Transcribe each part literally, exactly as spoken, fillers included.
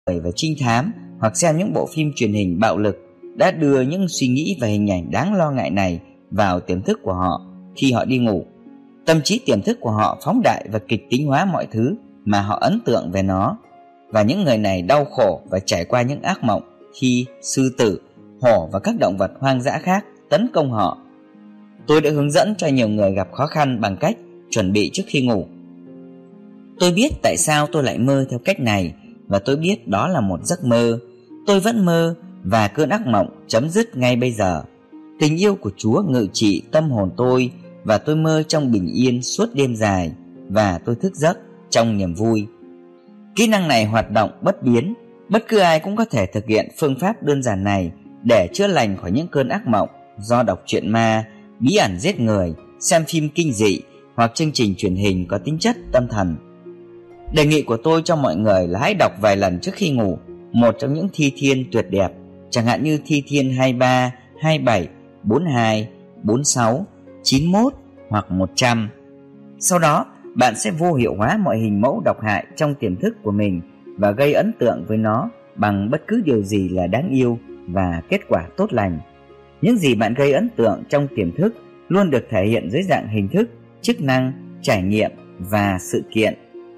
về trinh thám hoặc xem những bộ phim truyền hình bạo lực đã đưa những suy nghĩ và hình ảnh đáng lo ngại này vào tiềm thức của họ khi họ đi ngủ. Tâm trí tiềm thức của họ phóng đại và kịch tính hóa mọi thứ mà họ ấn tượng về nó, và những người này đau khổ và trải qua những ác mộng khi sư tử, hổ và các động vật hoang dã khác tấn công họ. Tôi đã hướng dẫn cho nhiều người gặp khó khăn bằng cách chuẩn bị trước khi ngủ. Tôi biết tại sao tôi lại mơ theo cách này, và tôi biết đó là một giấc mơ. Tôi vẫn mơ, và cơn ác mộng chấm dứt ngay bây giờ. Tình yêu của Chúa ngự trị tâm hồn tôi, và tôi mơ trong bình yên suốt đêm dài, và tôi thức giấc trong niềm vui. Kỹ năng này hoạt động bất biến. Bất cứ ai cũng có thể thực hiện phương pháp đơn giản này để chữa lành khỏi những cơn ác mộng do đọc truyện ma, bí ẩn giết người, xem phim kinh dị hoặc chương trình truyền hình có tính chất tâm thần. Đề nghị của tôi cho mọi người là hãy đọc vài lần trước khi ngủ một trong những thi thiên tuyệt đẹp, chẳng hạn như thi thiên hai mươi ba, hai mươi bảy, bốn mươi hai, bốn mươi sáu, chín mươi mốt hoặc một trăm. Sau đó, bạn sẽ vô hiệu hóa mọi hình mẫu độc hại trong tiềm thức của mình và gây ấn tượng với nó bằng bất cứ điều gì là đáng yêu và kết quả tốt lành. Những gì bạn gây ấn tượng trong tiềm thức luôn được thể hiện dưới dạng hình thức, chức năng, trải nghiệm và sự kiện.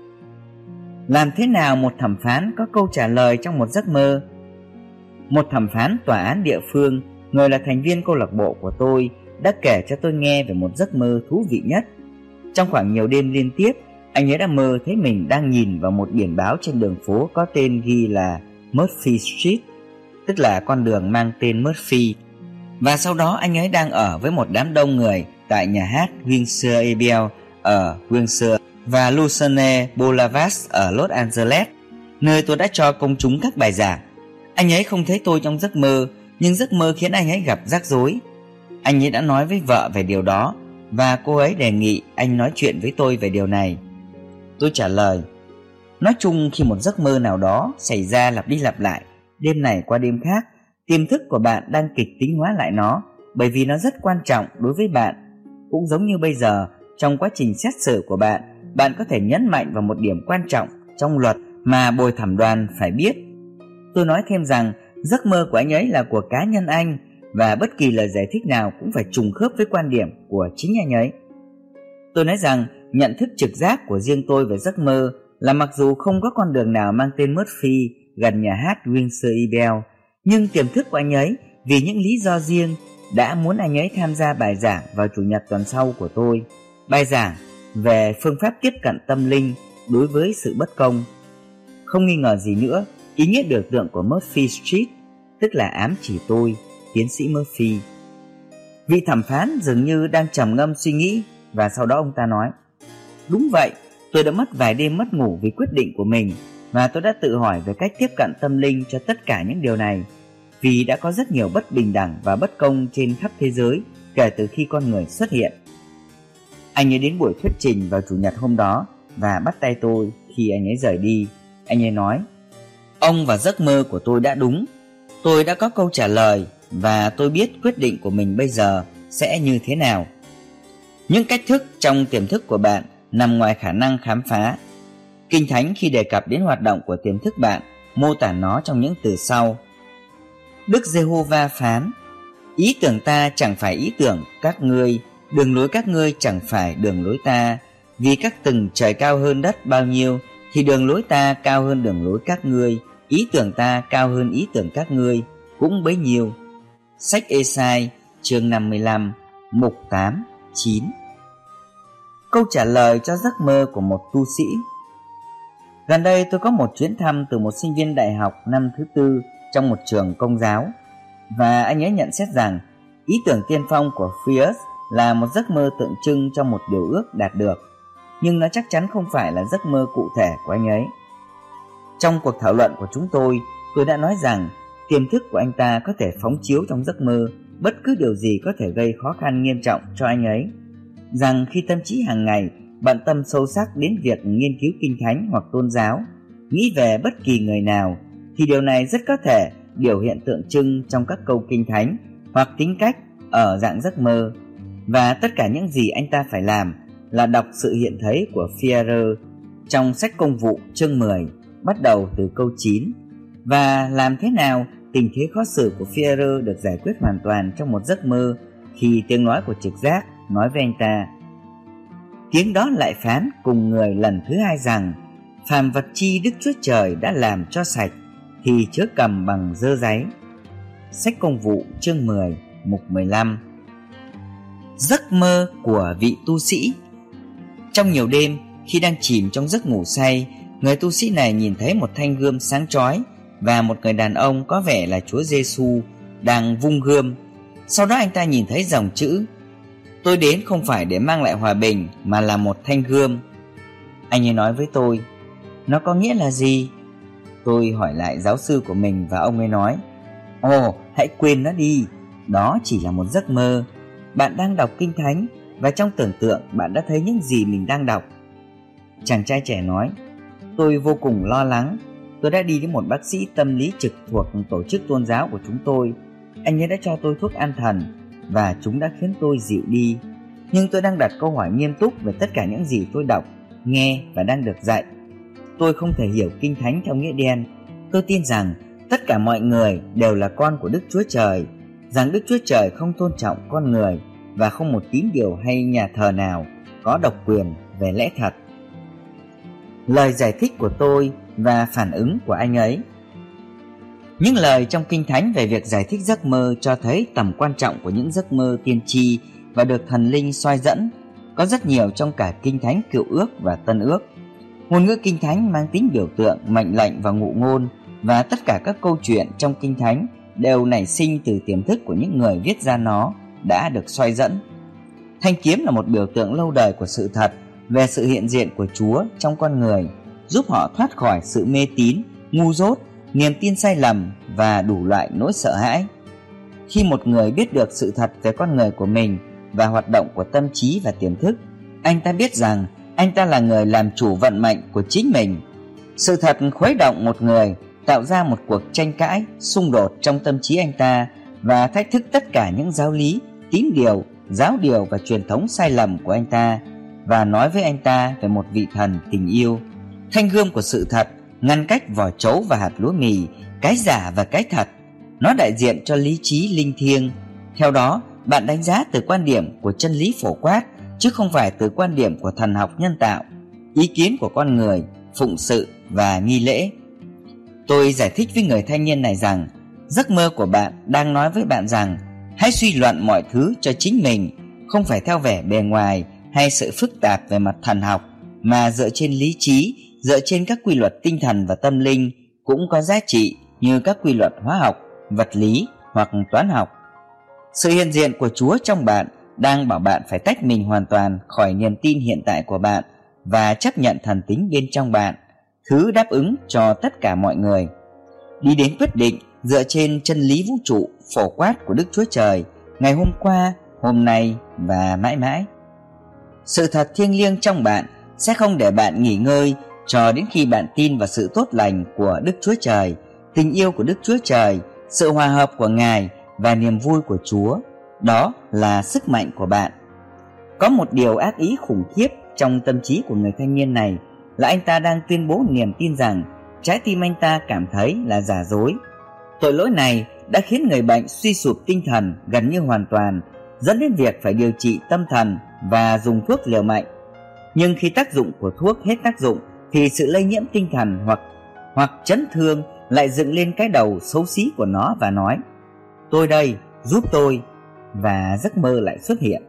Làm thế nào một thẩm phán có câu trả lời trong một giấc mơ? Một thẩm phán tòa án địa phương, người là thành viên câu lạc bộ của tôi, đã kể cho tôi nghe về một giấc mơ thú vị nhất. Trong khoảng nhiều đêm liên tiếp, anh ấy đã mơ thấy mình đang nhìn vào một biển báo trên đường phố có tên ghi là Murphy Street, tức là con đường mang tên Murphy. Và sau đó anh ấy đang ở với một đám đông người tại nhà hát Windsor Abbey ở Windsor và Lucerne Boulevard ở Los Angeles, nơi tôi đã cho công chúng các bài giảng. Anh ấy không thấy tôi trong giấc mơ, nhưng giấc mơ khiến anh ấy gặp rắc rối. Anh ấy đã nói với vợ về điều đó, và cô ấy đề nghị anh nói chuyện với tôi về điều này. Tôi trả lời: nói chung, khi một giấc mơ nào đó xảy ra lặp đi lặp lại, đêm này qua đêm khác, tiềm thức của bạn đang kịch tính hóa lại nó, bởi vì nó rất quan trọng đối với bạn. Cũng giống như bây giờ, trong quá trình xét xử của bạn, bạn có thể nhấn mạnh vào một điểm quan trọng trong luật mà bồi thẩm đoàn phải biết. Tôi nói thêm rằng giấc mơ của anh ấy là của cá nhân anh, và bất kỳ lời giải thích nào cũng phải trùng khớp với quan điểm của chính anh ấy. Tôi nói rằng nhận thức trực giác của riêng tôi về giấc mơ là mặc dù không có con đường nào mang tên Murphy gần nhà hát Windsor Abbey, nhưng tiềm thức của anh ấy vì những lý do riêng đã muốn anh ấy tham gia bài giảng vào chủ nhật tuần sau của tôi. Bài giảng về phương pháp tiếp cận tâm linh đối với sự bất công. Không nghi ngờ gì nữa, ý nghĩa biểu tượng của Murphy Street tức là ám chỉ tôi, tiến sĩ Murphy. Vị thẩm phán dường như đang trầm ngâm suy nghĩ, và sau đó ông ta nói: đúng vậy, tôi đã mất vài đêm mất ngủ vì quyết định của mình, và tôi đã tự hỏi về cách tiếp cận tâm linh cho tất cả những điều này, vì đã có rất nhiều bất bình đẳng và bất công trên khắp thế giới kể từ khi con người xuất hiện. Anh ấy đến buổi thuyết trình vào chủ nhật hôm đó và bắt tay tôi khi anh ấy rời đi. Anh ấy nói: ông và giấc mơ của tôi đã đúng. Tôi đã có câu trả lời, và tôi biết quyết định của mình bây giờ sẽ như thế nào. Những cách thức trong tiềm thức của bạn nằm ngoài khả năng khám phá. Kinh Thánh khi đề cập đến hoạt động của tiềm thức bạn mô tả nó trong những từ sau: Đức Giê-hô-va phán: ý tưởng ta chẳng phải ý tưởng các ngươi, đường lối các ngươi chẳng phải đường lối ta. Vì các tầng trời cao hơn đất bao nhiêu, thì đường lối ta cao hơn đường lối các ngươi, ý tưởng ta cao hơn ý tưởng các ngươi cũng bấy nhiêu. Sách Ê-sai chương năm mươi lăm, mục tám, chín. Câu trả lời cho giấc mơ của một tu sĩ. Gần đây tôi có một chuyến thăm từ một sinh viên đại học năm thứ tư trong một trường công giáo, và anh ấy nhận xét rằng ý tưởng tiên phong của Frears là một giấc mơ tượng trưng cho một điều ước đạt được, nhưng nó chắc chắn không phải là giấc mơ cụ thể của anh ấy. Trong cuộc thảo luận của chúng tôi, tôi đã nói rằng tiềm thức của anh ta có thể phóng chiếu trong giấc mơ bất cứ điều gì có thể gây khó khăn nghiêm trọng cho anh ấy, rằng khi tâm trí hàng ngày bận tâm sâu sắc đến việc nghiên cứu kinh thánh hoặc tôn giáo, nghĩ về bất kỳ người nào, thì điều này rất có thể biểu hiện tượng trưng trong các câu kinh thánh hoặc tính cách ở dạng giấc mơ. Và tất cả những gì anh ta phải làm là đọc sự hiện thấy của Führer trong sách Công vụ chương mười, bắt đầu từ câu chín, Và làm thế nào tình thế khó xử của Führer được giải quyết hoàn toàn trong một giấc mơ khi tiếng nói của trực giác nói với anh ta. Tiếng đó lại phán cùng người lần thứ hai rằng: phàm vật chi Đức Chúa Trời đã làm cho sạch thì chớ cầm bằng dơ dáy. Sách Công vụ chương mười mục mười lăm. Giấc mơ của vị tu sĩ. Trong nhiều đêm, khi đang chìm trong giấc ngủ say, người tu sĩ này nhìn thấy một thanh gươm sáng chói và một người đàn ông có vẻ là Chúa Giêsu đang vung gươm. Sau đó anh ta nhìn thấy dòng chữ: tôi đến không phải để mang lại hòa bình mà là một thanh gươm. Anh ấy nói với tôi: nó có nghĩa là gì? Tôi hỏi lại giáo sư của mình và ông ấy nói: ồ, hãy quên nó đi, đó chỉ là một giấc mơ. Bạn đang đọc Kinh Thánh và trong tưởng tượng bạn đã thấy những gì mình đang đọc. Chàng trai trẻ nói: tôi vô cùng lo lắng. Tôi đã đi đến một bác sĩ tâm lý trực thuộc tổ chức tôn giáo của chúng tôi. Anh ấy đã cho tôi thuốc an thần và chúng đã khiến tôi dịu đi. Nhưng tôi đang đặt câu hỏi nghiêm túc về tất cả những gì tôi đọc, nghe và đang được dạy. Tôi không thể hiểu Kinh Thánh theo nghĩa đen. Tôi tin rằng tất cả mọi người đều là con của Đức Chúa Trời, rằng Đức Chúa Trời không tôn trọng con người và không một tín điều hay nhà thờ nào có độc quyền về lẽ thật. Lời giải thích của tôi và phản ứng của anh ấy. Những lời trong Kinh Thánh về việc giải thích giấc mơ cho thấy tầm quan trọng của những giấc mơ tiên tri và được thần linh soi dẫn. Có rất nhiều trong cả Kinh Thánh Cựu Ước và Tân Ước. Ngôn ngữ Kinh Thánh mang tính biểu tượng, mệnh lệnh và ngụ ngôn, và tất cả các câu chuyện trong Kinh Thánh đều nảy sinh từ tiềm thức của những người viết ra nó đã được soi dẫn. Thanh kiếm là một biểu tượng lâu đời của sự thật về sự hiện diện của Chúa trong con người, giúp họ thoát khỏi sự mê tín, ngu dốt, niềm tin sai lầm và đủ loại nỗi sợ hãi. Khi một người biết được sự thật về con người của mình và hoạt động của tâm trí và tiềm thức, anh ta biết rằng anh ta là người làm chủ vận mệnh của chính mình. Sự thật khuấy động một người, tạo ra một cuộc tranh cãi, xung đột trong tâm trí anh ta và thách thức tất cả những giáo lý, tín điều, giáo điều và truyền thống sai lầm của anh ta, và nói với anh ta về một vị thần tình yêu. Thanh gươm của sự thật ngăn cách vỏ trấu và hạt lúa mì, cái giả và cái thật. Nó đại diện cho lý trí linh thiêng. Theo đó, bạn đánh giá từ quan điểm của chân lý phổ quát, chứ không phải từ quan điểm của thần học nhân tạo, ý kiến của con người, phụng sự và nghi lễ. Tôi giải thích với người thanh niên này rằng giấc mơ của bạn đang nói với bạn rằng hãy suy luận mọi thứ cho chính mình, không phải theo vẻ bề ngoài hay sự phức tạp về mặt thần học, mà dựa trên lý trí, dựa trên các quy luật tinh thần và tâm linh cũng có giá trị như các quy luật hóa học, vật lý hoặc toán học. Sự hiện diện của Chúa trong bạn đang bảo bạn phải tách mình hoàn toàn khỏi niềm tin hiện tại của bạn và chấp nhận thần tính bên trong bạn, thứ đáp ứng cho tất cả mọi người. Đi đến quyết định dựa trên chân lý vũ trụ phổ quát của Đức Chúa Trời ngày hôm qua, hôm nay và mãi mãi. Sự thật thiêng liêng trong bạn sẽ không để bạn nghỉ ngơi cho đến khi bạn tin vào sự tốt lành của Đức Chúa Trời, tình yêu của Đức Chúa Trời, sự hòa hợp của Ngài và niềm vui của Chúa. Đó là sức mạnh của bạn. Có một điều ác ý khủng khiếp trong tâm trí của người thanh niên này là anh ta đang tuyên bố niềm tin rằng trái tim anh ta cảm thấy là giả dối. Tội lỗi này đã khiến người bệnh suy sụp tinh thần gần như hoàn toàn, dẫn đến việc phải điều trị tâm thần và dùng thuốc liều mạnh. Nhưng khi tác dụng của thuốc hết tác dụng thì sự lây nhiễm tinh thần hoặc hoặc chấn thương lại dựng lên cái đầu xấu xí của nó và nói: tôi đây, giúp tôi. Và giấc mơ lại xuất hiện.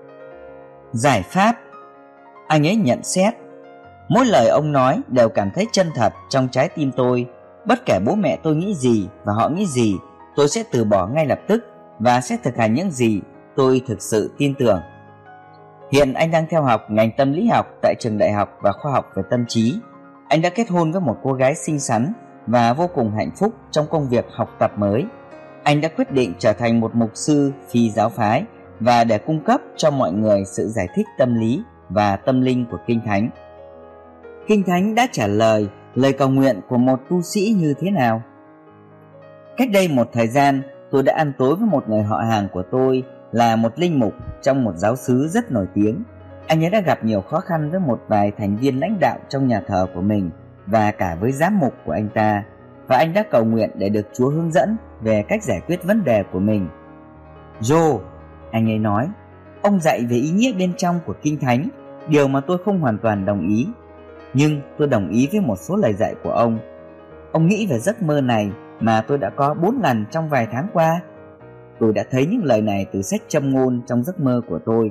Giải pháp. Anh ấy nhận xét: mỗi lời ông nói đều cảm thấy chân thật trong trái tim tôi. Bất kể bố mẹ tôi nghĩ gì và họ nghĩ gì, tôi sẽ từ bỏ ngay lập tức và sẽ thực hành những gì tôi thực sự tin tưởng. Hiện anh đang theo học ngành tâm lý học tại trường đại học và khoa học về tâm trí. Anh đã kết hôn với một cô gái xinh xắn và vô cùng hạnh phúc trong công việc học tập mới. Anh đã quyết định trở thành một mục sư phi giáo phái và để cung cấp cho mọi người sự giải thích tâm lý và tâm linh của Kinh Thánh. Kinh Thánh đã trả lời lời cầu nguyện của một tu sĩ như thế nào? Cách đây một thời gian, tôi đã ăn tối với một người họ hàng của tôi là một linh mục trong một giáo xứ rất nổi tiếng. Anh ấy đã gặp nhiều khó khăn với một vài thành viên lãnh đạo trong nhà thờ của mình và cả với giám mục của anh ta. và anh đã cầu nguyện để được Chúa hướng dẫn về cách giải quyết vấn đề của mình. Joe, anh ấy nói, ông dạy về ý nghĩa bên trong của Kinh Thánh, điều mà tôi không hoàn toàn đồng ý. Nhưng tôi đồng ý với một số lời dạy của ông. Ông nghĩ về giấc mơ này mà tôi đã có bốn lần trong vài tháng qua. Tôi đã thấy những lời này từ sách Châm Ngôn trong giấc mơ của tôi.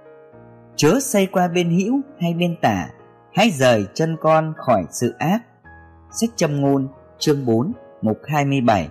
Chớ xây qua bên hữu hay bên tả, hãy rời chân con khỏi sự ác. Sách Châm Ngôn chương bốn mục hai mươi bảy.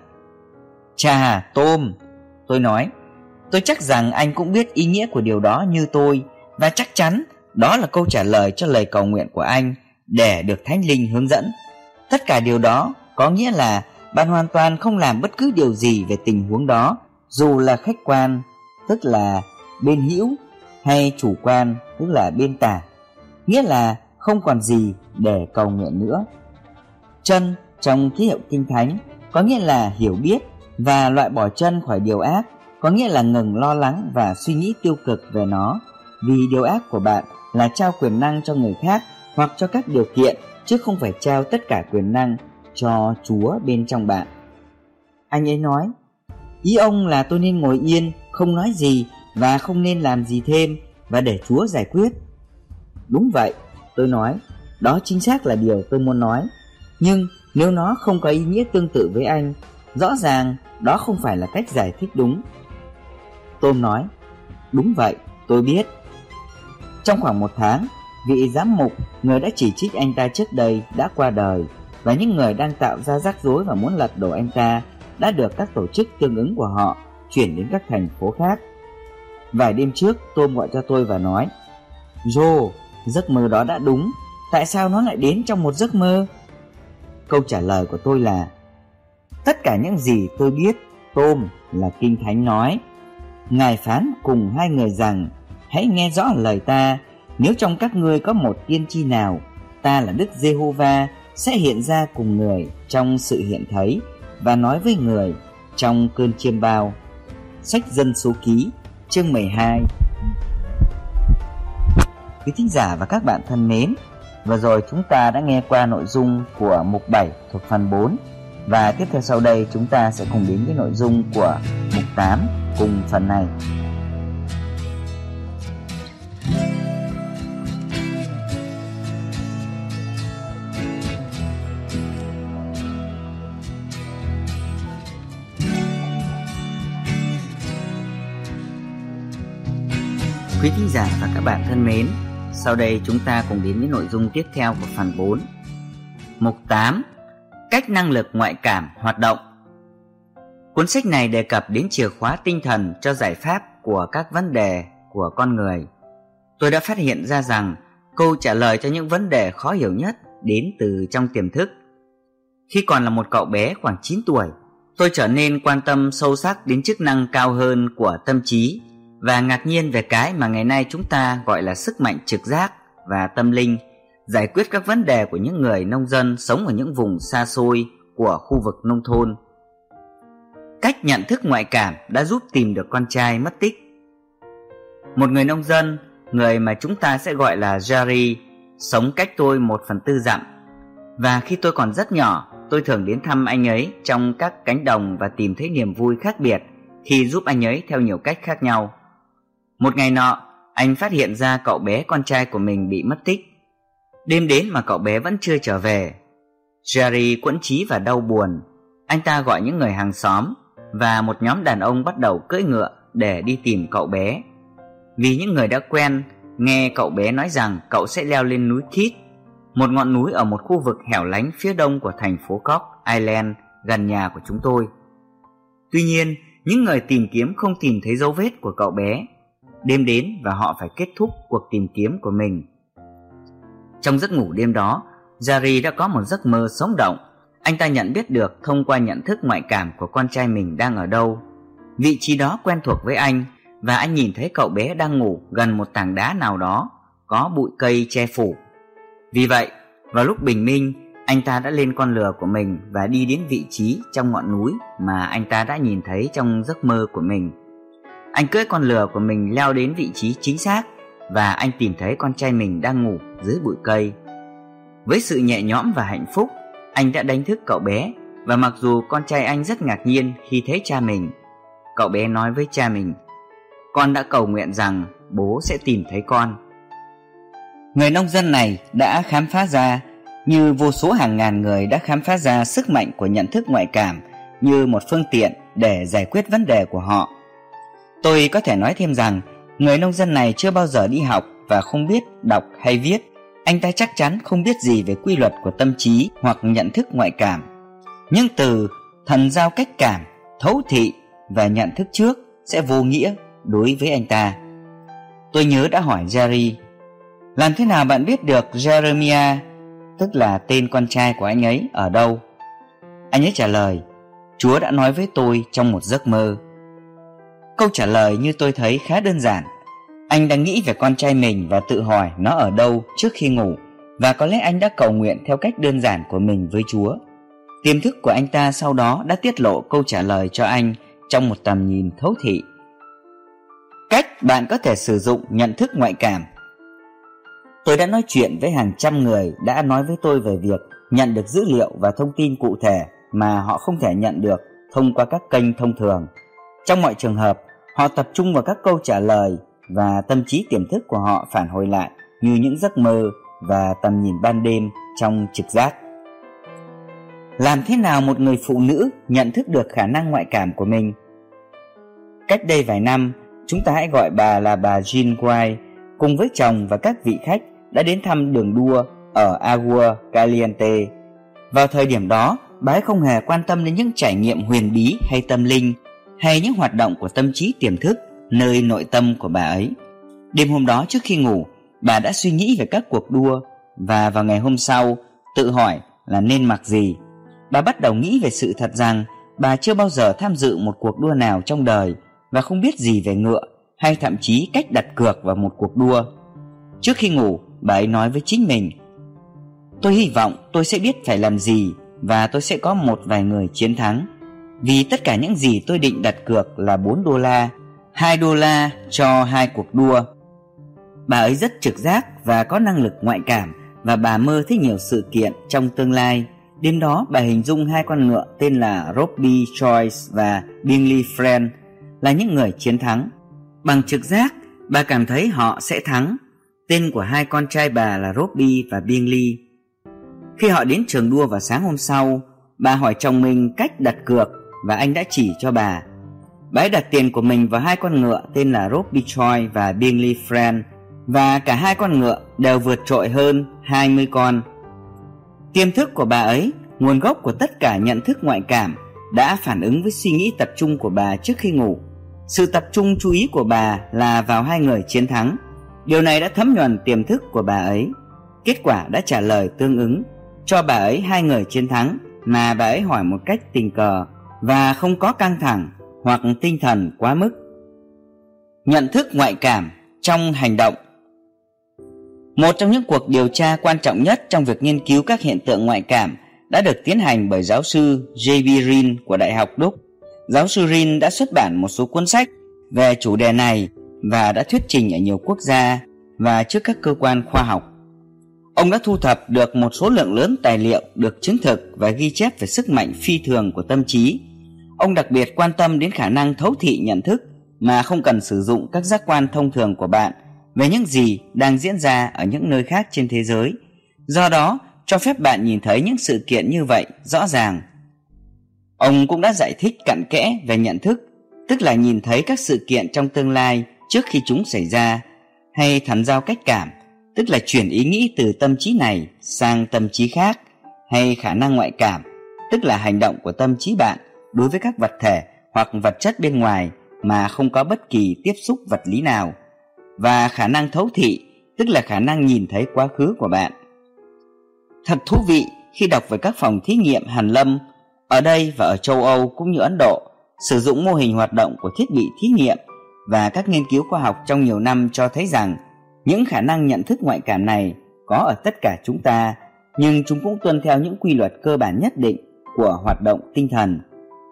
Chà, Tom, tôi nói, tôi chắc rằng anh cũng biết ý nghĩa của điều đó như tôi, và chắc chắn đó là câu trả lời cho lời cầu nguyện của anh để được Thánh Linh hướng dẫn. Tất cả điều đó có nghĩa là bạn hoàn toàn không làm bất cứ điều gì về tình huống đó, dù là khách quan, tức là bên hữu, hay chủ quan, tức là bên tả. Nghĩa là không còn gì để cầu nguyện nữa. Chân trong ký hiệu Kinh Thánh có nghĩa là hiểu biết và loại bỏ chân khỏi điều ác, có nghĩa là ngừng lo lắng và suy nghĩ tiêu cực về nó, vì điều ác của bạn là trao quyền năng cho người khác hoặc cho các điều kiện, chứ không phải trao tất cả quyền năng cho Chúa bên trong bạn. Anh ấy nói, ý ông là tôi nên ngồi yên, không nói gì và không nên làm gì thêm, và để Chúa giải quyết. Đúng vậy, tôi nói, đó chính xác là điều tôi muốn nói. Nhưng nếu nó không có ý nghĩa tương tự với anh, rõ ràng đó không phải là cách giải thích đúng. Tom nói, đúng vậy, tôi biết. Trong khoảng một tháng, vị giám mục, người đã chỉ trích anh ta trước đây, đã qua đời, và những người đang tạo ra rắc rối và muốn lật đổ anh ta đã được các tổ chức tương ứng của họ chuyển đến các thành phố khác. Vài đêm trước, Tom gọi cho tôi và nói, Joe, giấc mơ đó đã đúng, tại sao nó lại đến trong một giấc mơ? Câu trả lời của tôi là, tất cả những gì tôi biết, Tom, là Kinh Thánh nói. Ngài phán cùng hai người rằng, hãy nghe rõ lời ta, nếu trong các ngươi có một tiên tri nào, ta là Đức Giê-hô-va sẽ hiện ra cùng người trong sự hiện thấy và nói với người trong cơn chiêm bao. Sách Dân Số Ký chương mười hai. Quý thính giả và các bạn thân mến, vừa rồi chúng ta đã nghe qua nội dung của mục bảy thuộc phần bốn, và tiếp theo sau đây chúng ta sẽ cùng đến với nội dung của mục tám cùng phần này. Quý thính giả và các bạn thân mến, sau đây chúng ta cùng đến với nội dung tiếp theo của phần bốn. Mục tám. Cách năng lực ngoại cảm hoạt động. Cuốn sách này đề cập đến chìa khóa tinh thần cho giải pháp của các vấn đề của con người. Tôi đã phát hiện ra rằng câu trả lời cho những vấn đề khó hiểu nhất đến từ trong tiềm thức. Khi còn là một cậu bé khoảng chín tuổi, tôi trở nên quan tâm sâu sắc đến chức năng cao hơn của tâm trí và ngạc nhiên về cái mà ngày nay chúng ta gọi là sức mạnh trực giác và tâm linh, giải quyết các vấn đề của những người nông dân sống ở những vùng xa xôi của khu vực nông thôn. Cách nhận thức ngoại cảm đã giúp tìm được con trai mất tích. Một người nông dân, người mà chúng ta sẽ gọi là Jerry, sống cách tôi một phần tư dặm, và khi tôi còn rất nhỏ, tôi thường đến thăm anh ấy trong các cánh đồng và tìm thấy niềm vui khác biệt khi giúp anh ấy theo nhiều cách khác nhau. Một ngày nọ, anh phát hiện ra cậu bé con trai của mình bị mất tích. Đêm đến mà cậu bé vẫn chưa trở về. Jerry quẫn trí và đau buồn. Anh ta gọi những người hàng xóm và một nhóm đàn ông bắt đầu cưỡi ngựa để đi tìm cậu bé. Vì những người đã quen nghe cậu bé nói rằng cậu sẽ leo lên núi Keith, một ngọn núi ở một khu vực hẻo lánh phía đông của thành phố Cook Island gần nhà của chúng tôi. Tuy nhiên, những người tìm kiếm không tìm thấy dấu vết của cậu bé. Đêm đến và họ phải kết thúc cuộc tìm kiếm của mình. Trong giấc ngủ đêm đó, Jerry đã có một giấc mơ sống động. Anh ta nhận biết được thông qua nhận thức ngoại cảm của con trai mình đang ở đâu. Vị trí đó quen thuộc với anh, và anh nhìn thấy cậu bé đang ngủ gần một tảng đá nào đó có bụi cây che phủ. Vì vậy, vào lúc bình minh, anh ta đã lên con lừa của mình và đi đến vị trí trong ngọn núi mà anh ta đã nhìn thấy trong giấc mơ của mình. Anh cưỡi con lừa của mình leo đến vị trí chính xác, và anh tìm thấy con trai mình đang ngủ dưới bụi cây. Với sự nhẹ nhõm và hạnh phúc, anh đã đánh thức cậu bé và mặc dù con trai anh rất ngạc nhiên khi thấy cha mình, cậu bé nói với cha mình: "Con đã cầu nguyện rằng bố sẽ tìm thấy con." Người nông dân này đã khám phá ra, như vô số hàng ngàn người đã khám phá ra, sức mạnh của nhận thức ngoại cảm như một phương tiện để giải quyết vấn đề của họ. Tôi có thể nói thêm rằng người nông dân này chưa bao giờ đi học và không biết đọc hay viết. Anh ta chắc chắn không biết gì về quy luật của tâm trí hoặc nhận thức ngoại cảm. Những từ thần giao cách cảm, thấu thị và nhận thức trước sẽ vô nghĩa đối với anh ta. Tôi nhớ đã hỏi Jerry: "Làm thế nào bạn biết được Jeremiah, tức là tên con trai của anh ấy, ở đâu?" Anh ấy trả lời: "Chúa đã nói với tôi trong một giấc mơ." Câu trả lời như tôi thấy khá đơn giản. Anh đang nghĩ về con trai mình và tự hỏi nó ở đâu trước khi ngủ, và có lẽ anh đã cầu nguyện theo cách đơn giản của mình với Chúa. Tiềm thức của anh ta sau đó đã tiết lộ câu trả lời cho anh trong một tầm nhìn thấu thị. Cách bạn có thể sử dụng nhận thức ngoại cảm. Tôi đã nói chuyện với hàng trăm người đã nói với tôi về việc nhận được dữ liệu và thông tin cụ thể mà họ không thể nhận được thông qua các kênh thông thường. Trong mọi trường hợp, họ tập trung vào các câu trả lời và tâm trí tiềm thức của họ phản hồi lại như những giấc mơ và tầm nhìn ban đêm trong trực giác. Làm thế nào một người phụ nữ nhận thức được khả năng ngoại cảm của mình? Cách đây vài năm, chúng ta hãy gọi bà là bà Jean White, cùng với chồng và các vị khách đã đến thăm đường đua ở Agua Caliente. Vào thời điểm đó, bà ấy không hề quan tâm đến những trải nghiệm huyền bí hay tâm linh, hay những hoạt động của tâm trí tiềm thức nơi nội tâm của bà ấy. Đêm hôm đó trước khi ngủ, bà đã suy nghĩ về các cuộc đua, và vào ngày hôm sau tự hỏi là nên mặc gì. Bà bắt đầu nghĩ về sự thật rằng bà chưa bao giờ tham dự một cuộc đua nào trong đời và không biết gì về ngựa hay thậm chí cách đặt cược vào một cuộc đua. Trước khi ngủ, bà ấy nói với chính mình: "Tôi hy vọng tôi sẽ biết phải làm gì và tôi sẽ có một vài người chiến thắng. Vì tất cả những gì tôi định đặt cược là bốn đô la, hai đô la cho hai cuộc đua." Bà ấy rất trực giác và có năng lực ngoại cảm, và bà mơ thấy nhiều sự kiện trong tương lai. Đêm đó, bà hình dung hai con ngựa tên là Robbie Choice và Bingley Friend là những người chiến thắng. Bằng trực giác, bà cảm thấy họ sẽ thắng. Tên của hai con trai bà là Robbie và Bingley. Khi họ đến trường đua vào sáng hôm sau, bà hỏi chồng mình cách đặt cược và anh đã chỉ cho bà. Bà ấy đặt tiền của mình vào hai con ngựa tên là Robbie Choice và Bingley Friend, và cả hai con ngựa đều vượt trội hơn hai mươi con. Tiềm thức của bà ấy, nguồn gốc của tất cả nhận thức ngoại cảm, đã phản ứng với suy nghĩ tập trung của bà trước khi ngủ. Sự tập trung chú ý của bà là vào hai người chiến thắng. Điều này đã thấm nhuần tiềm thức của bà ấy. Kết quả đã trả lời tương ứng cho bà ấy hai người chiến thắng mà bà ấy hỏi một cách tình cờ và không có căng thẳng hoặc tinh thần quá mức. Nhận thức ngoại cảm trong hành động. Một trong những cuộc điều tra quan trọng nhất trong việc nghiên cứu các hiện tượng ngoại cảm đã được tiến hành bởi giáo sư J B Rin của Đại học Duke. Giáo sư Rin đã xuất bản một số cuốn sách về chủ đề này và đã thuyết trình ở nhiều quốc gia và trước các cơ quan khoa học. Ông đã thu thập được một số lượng lớn tài liệu được chứng thực và ghi chép về sức mạnh phi thường của tâm trí. Ông đặc biệt quan tâm đến khả năng thấu thị nhận thức mà không cần sử dụng các giác quan thông thường của bạn về những gì đang diễn ra ở những nơi khác trên thế giới, do đó cho phép bạn nhìn thấy những sự kiện như vậy rõ ràng. Ông cũng đã giải thích cặn kẽ về nhận thức, tức là nhìn thấy các sự kiện trong tương lai trước khi chúng xảy ra, hay thần giao cách cảm, tức là chuyển ý nghĩ từ tâm trí này sang tâm trí khác, hay khả năng ngoại cảm, tức là hành động của tâm trí bạn đối với các vật thể hoặc vật chất bên ngoài mà không có bất kỳ tiếp xúc vật lý nào, và khả năng thấu thị, tức là khả năng nhìn thấy quá khứ của bạn. Thật thú vị khi đọc về các phòng thí nghiệm hàn lâm ở đây và ở châu Âu cũng như Ấn Độ sử dụng mô hình hoạt động của thiết bị thí nghiệm, và các nghiên cứu khoa học trong nhiều năm cho thấy rằng những khả năng nhận thức ngoại cảm này có ở tất cả chúng ta, nhưng chúng cũng tuân theo những quy luật cơ bản nhất định của hoạt động tinh thần.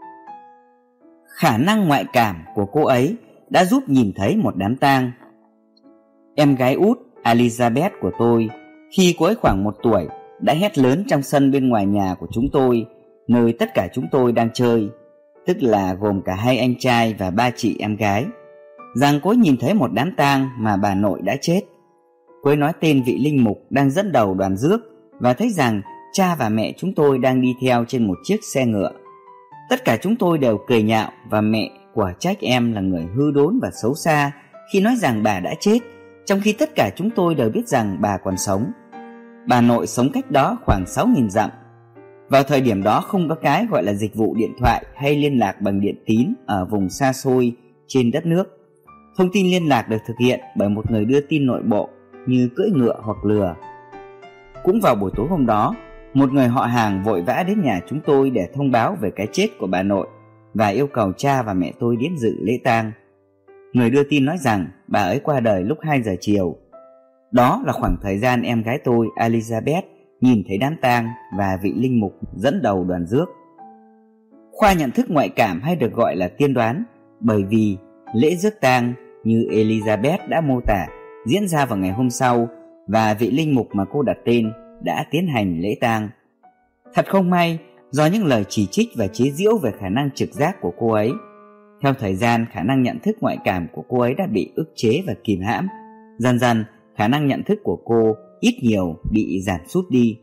Khả năng ngoại cảm của cô ấy đã giúp nhìn thấy một đám tang. Em gái út Elizabeth của tôi, khi cô ấy khoảng một tuổi, đã hét lớn trong sân bên ngoài nhà của chúng tôi: nơi tất cả chúng tôi đang chơi, tức là gồm cả hai anh trai và ba chị em gái, rằng cô ấy nhìn thấy một đám tang mà bà nội đã chết. Cô ấy nói tên vị linh mục đang dẫn đầu đoàn rước và thấy rằng cha và mẹ chúng tôi đang đi theo trên một chiếc xe ngựa. Tất cả chúng tôi đều cười nhạo và mẹ của trách em là người hư đốn và xấu xa khi nói rằng bà đã chết, trong khi tất cả chúng tôi đều biết rằng bà còn sống. Bà nội sống cách đó khoảng sáu nghìn dặm. Vào thời điểm đó không có cái gọi là dịch vụ điện thoại hay liên lạc bằng điện tín ở vùng xa xôi trên đất nước. Thông tin liên lạc được thực hiện bởi một người đưa tin nội bộ như cưỡi ngựa hoặc lừa. Cũng vào buổi tối hôm đó, một người họ hàng vội vã đến nhà chúng tôi để thông báo về cái chết của bà nội và yêu cầu cha và mẹ tôi đến dự lễ tang. Người đưa tin nói rằng bà ấy qua đời lúc hai giờ chiều. Đó là khoảng thời gian em gái tôi, Elizabeth, nhìn thấy đám tang và vị linh mục dẫn đầu đoàn rước. Khoa nhận thức ngoại cảm hay được gọi là tiên đoán, bởi vì lễ rước tang như Elizabeth đã mô tả diễn ra vào ngày hôm sau và vị linh mục mà cô đặt tên đã tiến hành lễ tang. Thật không may, do những lời chỉ trích và chế giễu về khả năng trực giác của cô ấy, theo thời gian khả năng nhận thức ngoại cảm của cô ấy đã bị ức chế và kìm hãm. Dần dần, khả năng nhận thức của cô ít nhiều bị giảm sút đi.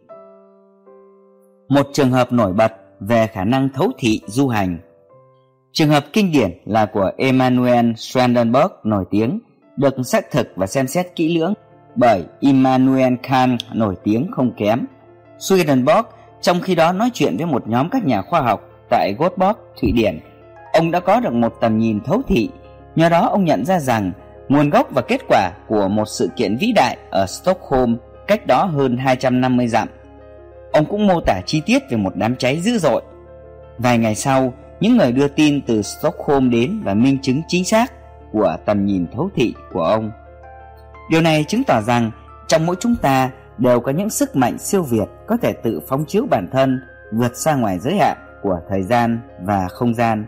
Một trường hợp nổi bật về khả năng thấu thị du hành. Trường hợp kinh điển là của Emanuel Swedenborg nổi tiếng, được xác thực và xem xét kỹ lưỡng bởi Immanuel Kant nổi tiếng không kém. Swedenborg trong khi đó nói chuyện với một nhóm các nhà khoa học tại Göteborg, Thụy Điển. Ông đã có được một tầm nhìn thấu thị, nhờ đó ông nhận ra rằng nguồn gốc và kết quả của một sự kiện vĩ đại ở Stockholm cách đó hơn hai trăm năm mươi dặm. Ông cũng mô tả chi tiết về một đám cháy dữ dội. Vài ngày sau, những người đưa tin từ Stockholm đến và minh chứng chính xác của tầm nhìn thấu thị của ông. Điều này chứng tỏ rằng trong mỗi chúng ta đều có những sức mạnh siêu việt có thể tự phóng chiếu bản thân vượt ra ngoài giới hạn của thời gian và không gian.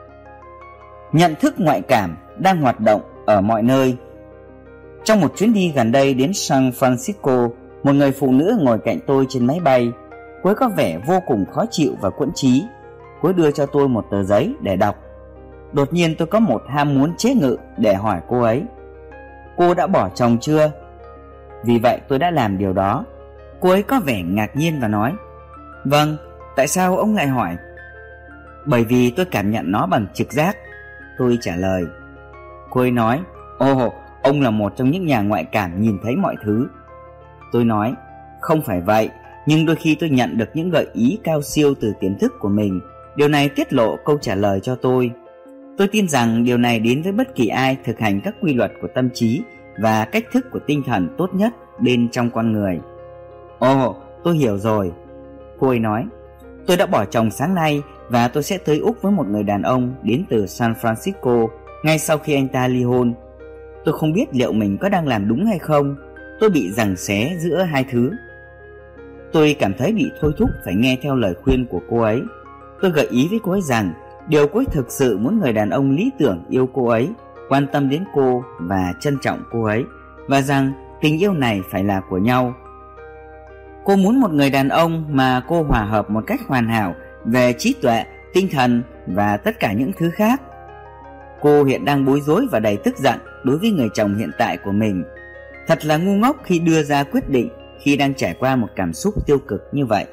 Nhận thức ngoại cảm đang hoạt động ở mọi nơi. Trong một chuyến đi gần đây đến San Francisco, một người phụ nữ ngồi cạnh tôi trên máy bay. Cô ấy có vẻ vô cùng khó chịu và quẫn trí. Cô ấy đưa cho tôi một tờ giấy để đọc. Đột nhiên tôi có một ham muốn chế ngự để hỏi cô ấy: cô đã bỏ chồng chưa? Vì vậy tôi đã làm điều đó. Cô ấy có vẻ ngạc nhiên và nói: vâng, tại sao ông lại hỏi? Bởi vì tôi cảm nhận nó bằng trực giác, tôi trả lời. Cô ấy nói: ồ, ông là một trong những nhà ngoại cảm nhìn thấy mọi thứ. Tôi nói: không phải vậy, nhưng đôi khi tôi nhận được những gợi ý cao siêu từ tiềm thức của mình. Điều này tiết lộ câu trả lời cho tôi. Tôi tin rằng điều này đến với bất kỳ ai thực hành các quy luật của tâm trí và cách thức của tinh thần tốt nhất bên trong con người. Ồ, tôi hiểu rồi, cô ấy nói. Tôi đã bỏ chồng sáng nay và tôi sẽ tới Úc với một người đàn ông đến từ San Francisco ngay sau khi anh ta ly hôn. Tôi không biết liệu mình có đang làm đúng hay không. Tôi bị giằng xé giữa hai thứ. Tôi cảm thấy bị thôi thúc phải nghe theo lời khuyên của cô ấy. Tôi gợi ý với cô ấy rằng điều cô ấy thực sự muốn người đàn ông lý tưởng yêu cô ấy, quan tâm đến cô và trân trọng cô ấy, và rằng tình yêu này phải là của nhau. Cô muốn một người đàn ông mà cô hòa hợp một cách hoàn hảo về trí tuệ, tinh thần và tất cả những thứ khác. Cô hiện đang bối rối và đầy tức giận đối với người chồng hiện tại của mình. Thật là ngu ngốc khi đưa ra quyết định khi đang trải qua một cảm xúc tiêu cực như vậy.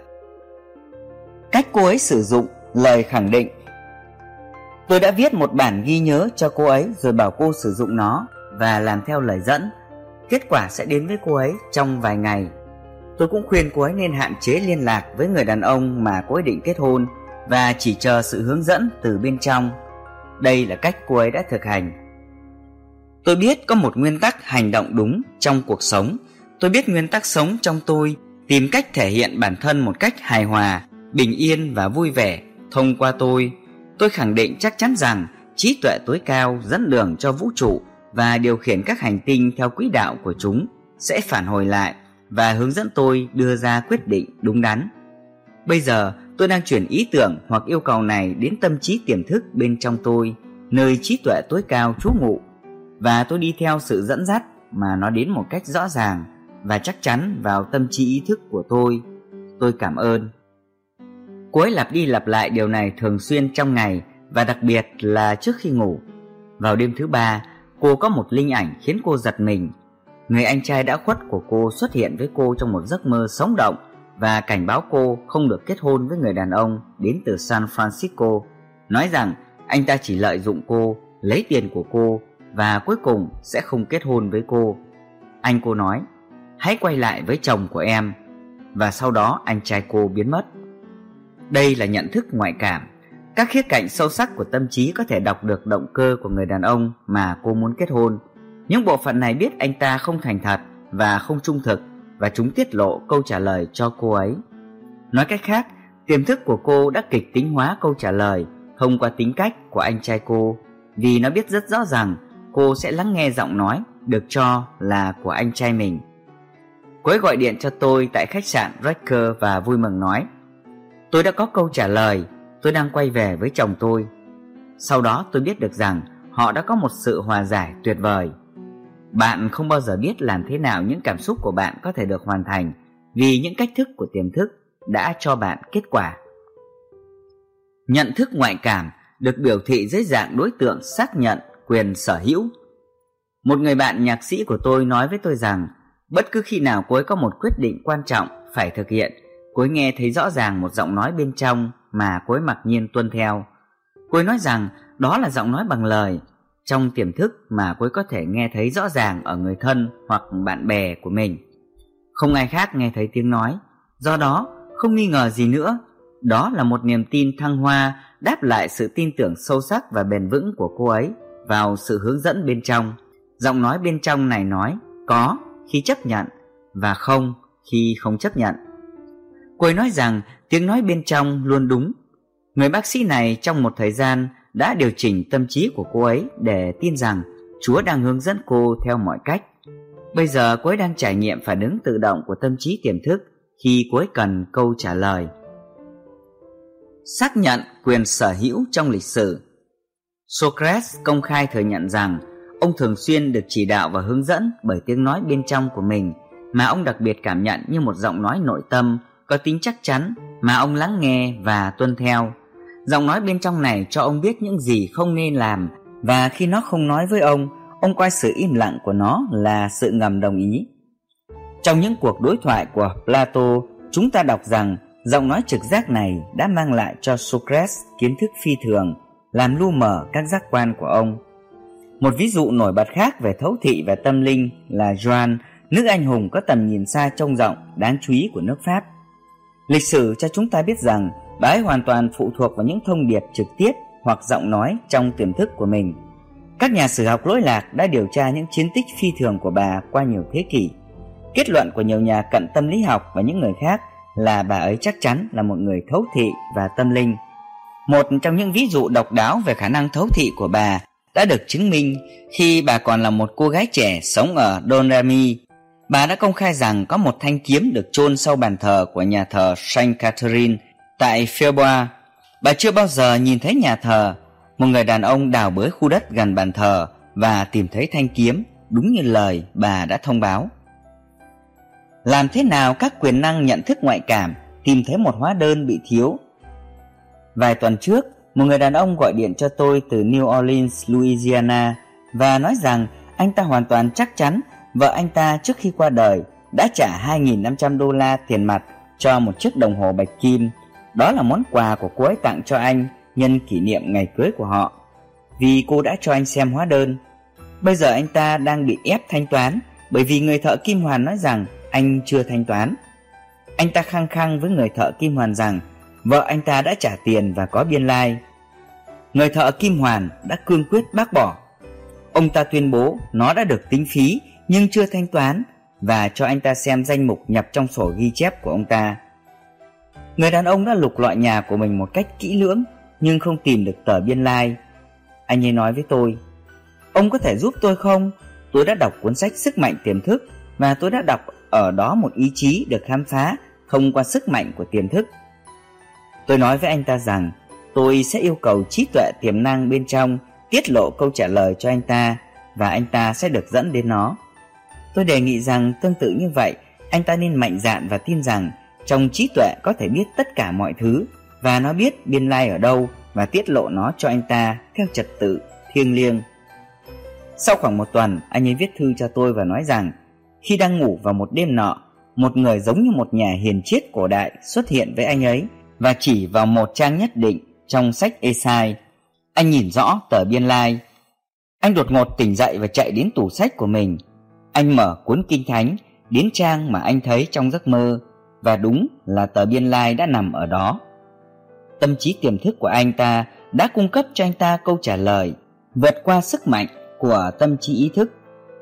Cách cô ấy sử dụng lời khẳng định. Tôi đã viết một bản ghi nhớ cho cô ấy rồi bảo cô sử dụng nó và làm theo lời dẫn. Kết quả sẽ đến với cô ấy trong vài ngày. Tôi cũng khuyên cô ấy nên hạn chế liên lạc với người đàn ông mà cô ấy định kết hôn và chỉ chờ sự hướng dẫn từ bên trong. Đây là cách cô ấy đã thực hành. Tôi biết có một nguyên tắc hành động đúng trong cuộc sống. Tôi biết nguyên tắc sống trong tôi tìm cách thể hiện bản thân một cách hài hòa, bình yên và vui vẻ thông qua tôi. Tôi khẳng định chắc chắn rằng trí tuệ tối cao dẫn đường cho vũ trụ và điều khiển các hành tinh theo quỹ đạo của chúng sẽ phản hồi lại và hướng dẫn tôi đưa ra quyết định đúng đắn. Bây giờ tôi đang chuyển ý tưởng hoặc yêu cầu này đến tâm trí tiềm thức bên trong tôi, nơi trí tuệ tối cao trú ngụ, và tôi đi theo sự dẫn dắt mà nó đến một cách rõ ràng và chắc chắn vào tâm trí ý thức của tôi. Tôi cảm ơn. Cô ấy lặp đi lặp lại điều này thường xuyên trong ngày, và đặc biệt là trước khi ngủ. Vào đêm thứ ba, cô có một linh ảnh khiến cô giật mình. Người anh trai đã khuất của cô xuất hiện với cô trong một giấc mơ sống động và cảnh báo cô không được kết hôn với người đàn ông đến từ San Francisco, nói rằng anh ta chỉ lợi dụng cô, lấy tiền của cô và cuối cùng sẽ không kết hôn với cô. Anh cô nói, hãy quay lại với chồng của em, và sau đó anh trai cô biến mất. Đây là nhận thức ngoại cảm. Các khía cạnh sâu sắc của tâm trí có thể đọc được động cơ của người đàn ông mà cô muốn kết hôn. Những bộ phận này biết anh ta không thành thật và không trung thực, và chúng tiết lộ câu trả lời cho cô ấy. Nói cách khác, tiềm thức của cô đã kịch tính hóa câu trả lời thông qua tính cách của anh trai cô, vì nó biết rất rõ rằng cô sẽ lắng nghe giọng nói được cho là của anh trai mình. Cô ấy gọi điện cho tôi tại khách sạn Racker và vui mừng nói, tôi đã có câu trả lời, tôi đang quay về với chồng tôi. Sau đó tôi biết được rằng họ đã có một sự hòa giải tuyệt vời. Bạn không bao giờ biết làm thế nào những cảm xúc của bạn có thể được hoàn thành, vì những cách thức của tiềm thức đã cho bạn kết quả. Nhận thức ngoại cảm được biểu thị dưới dạng đối tượng xác nhận quyền sở hữu. Một người bạn nhạc sĩ của tôi nói với tôi rằng bất cứ khi nào cô ấy có một quyết định quan trọng phải thực hiện, cô ấy nghe thấy rõ ràng một giọng nói bên trong mà cô ấy mặc nhiên tuân theo. Cô ấy nói rằng đó là giọng nói bằng lời trong tiềm thức mà cô ấy có thể nghe thấy rõ ràng ở người thân hoặc bạn bè của mình. Không ai khác nghe thấy tiếng nói. Do đó, không nghi ngờ gì nữa, đó là một niềm tin thăng hoa đáp lại sự tin tưởng sâu sắc và bền vững của cô ấy vào sự hướng dẫn bên trong. Giọng nói bên trong này nói có khi chấp nhận và không khi không chấp nhận. Cô ấy nói rằng tiếng nói bên trong luôn đúng. Người bác sĩ này trong một thời gian đã điều chỉnh tâm trí của cô ấy để tin rằng Chúa đang hướng dẫn cô theo mọi cách. Bây giờ cô ấy đang trải nghiệm phản ứng tự động của tâm trí tiềm thức khi cô ấy cần câu trả lời. Xác nhận quyền sở hữu trong lịch sử. Socrates công khai thừa nhận rằng ông thường xuyên được chỉ đạo và hướng dẫn bởi tiếng nói bên trong của mình, mà ông đặc biệt cảm nhận như một giọng nói nội tâm có tính chắc chắn mà ông lắng nghe và tuân theo. Giọng nói bên trong này cho ông biết những gì không nên làm, và khi nó không nói với ông, ông coi sự im lặng của nó là sự ngầm đồng ý. Trong những cuộc đối thoại của Plato, chúng ta đọc rằng giọng nói trực giác này đã mang lại cho Socrates kiến thức phi thường, làm lu mờ các giác quan của ông. Một ví dụ nổi bật khác về thấu thị và tâm linh là Joan, nữ anh hùng có tầm nhìn xa trông rộng đáng chú ý của nước Pháp. Lịch sử cho chúng ta biết rằng bà ấy hoàn toàn phụ thuộc vào những thông điệp trực tiếp hoặc giọng nói trong tiềm thức của mình. Các nhà sử học lỗi lạc đã điều tra những chiến tích phi thường của bà qua nhiều thế kỷ. Kết luận của nhiều nhà cận tâm lý học và những người khác là bà ấy chắc chắn là một người thấu thị và tâm linh. Một trong những ví dụ độc đáo về khả năng thấu thị của bà đã được chứng minh khi bà còn là một cô gái trẻ sống ở Don Remy. Bà đã công khai rằng có một thanh kiếm được chôn sau bàn thờ của nhà thờ Saint Catherine tại Fierbois. Bà chưa bao giờ nhìn thấy nhà thờ. Một người đàn ông đào bới khu đất gần bàn thờ và tìm thấy thanh kiếm, đúng như lời bà đã thông báo. Làm thế nào các quyền năng nhận thức ngoại cảm tìm thấy một hóa đơn bị thiếu? Vài tuần trước, một người đàn ông gọi điện cho tôi từ New Orleans, Louisiana và nói rằng anh ta hoàn toàn chắc chắn vợ anh ta trước khi qua đời đã trả hai nghìn năm trăm đô la tiền mặt cho một chiếc đồng hồ bạch kim. Đó là món quà của cô ấy tặng cho anh nhân kỷ niệm ngày cưới của họ, vì cô đã cho anh xem hóa đơn. Bây giờ anh ta đang bị ép thanh toán bởi vì người thợ kim hoàn nói rằng anh chưa thanh toán. Anh ta khăng khăng với người thợ kim hoàn rằng vợ anh ta đã trả tiền và có biên lai. Người thợ kim hoàn đã cương quyết bác bỏ. Ông ta tuyên bố nó đã được tính phí nhưng chưa thanh toán và cho anh ta xem danh mục nhập trong sổ ghi chép của ông ta. Người đàn ông đã lục lọi nhà của mình một cách kỹ lưỡng nhưng không tìm được tờ biên lai. Anh ấy nói với tôi, ông có thể giúp tôi không? Tôi đã đọc cuốn sách Sức mạnh tiềm thức và tôi đã đọc ở đó một ý chí được khám phá thông qua sức mạnh của tiềm thức. Tôi nói với anh ta rằng tôi sẽ yêu cầu trí tuệ tiềm năng bên trong tiết lộ câu trả lời cho anh ta và anh ta sẽ được dẫn đến nó. Tôi đề nghị rằng tương tự như vậy, anh ta nên mạnh dạn và tin rằng trong trí tuệ có thể biết tất cả mọi thứ và nó biết biên lai ở đâu và tiết lộ nó cho anh ta theo trật tự thiêng liêng. Sau khoảng một tuần, anh ấy viết thư cho tôi và nói rằng khi đang ngủ vào một đêm nọ, một người giống như một nhà hiền triết cổ đại xuất hiện với anh ấy và chỉ vào một trang nhất định trong sách Ê-sai. Anh nhìn rõ tờ biên lai. Anh đột ngột tỉnh dậy và chạy đến tủ sách của mình. Anh mở cuốn Kinh Thánh đến trang mà anh thấy trong giấc mơ, và đúng là tờ biên lai đã nằm ở đó. Tâm trí tiềm thức của anh ta đã cung cấp cho anh ta câu trả lời vượt qua sức mạnh của tâm trí ý thức.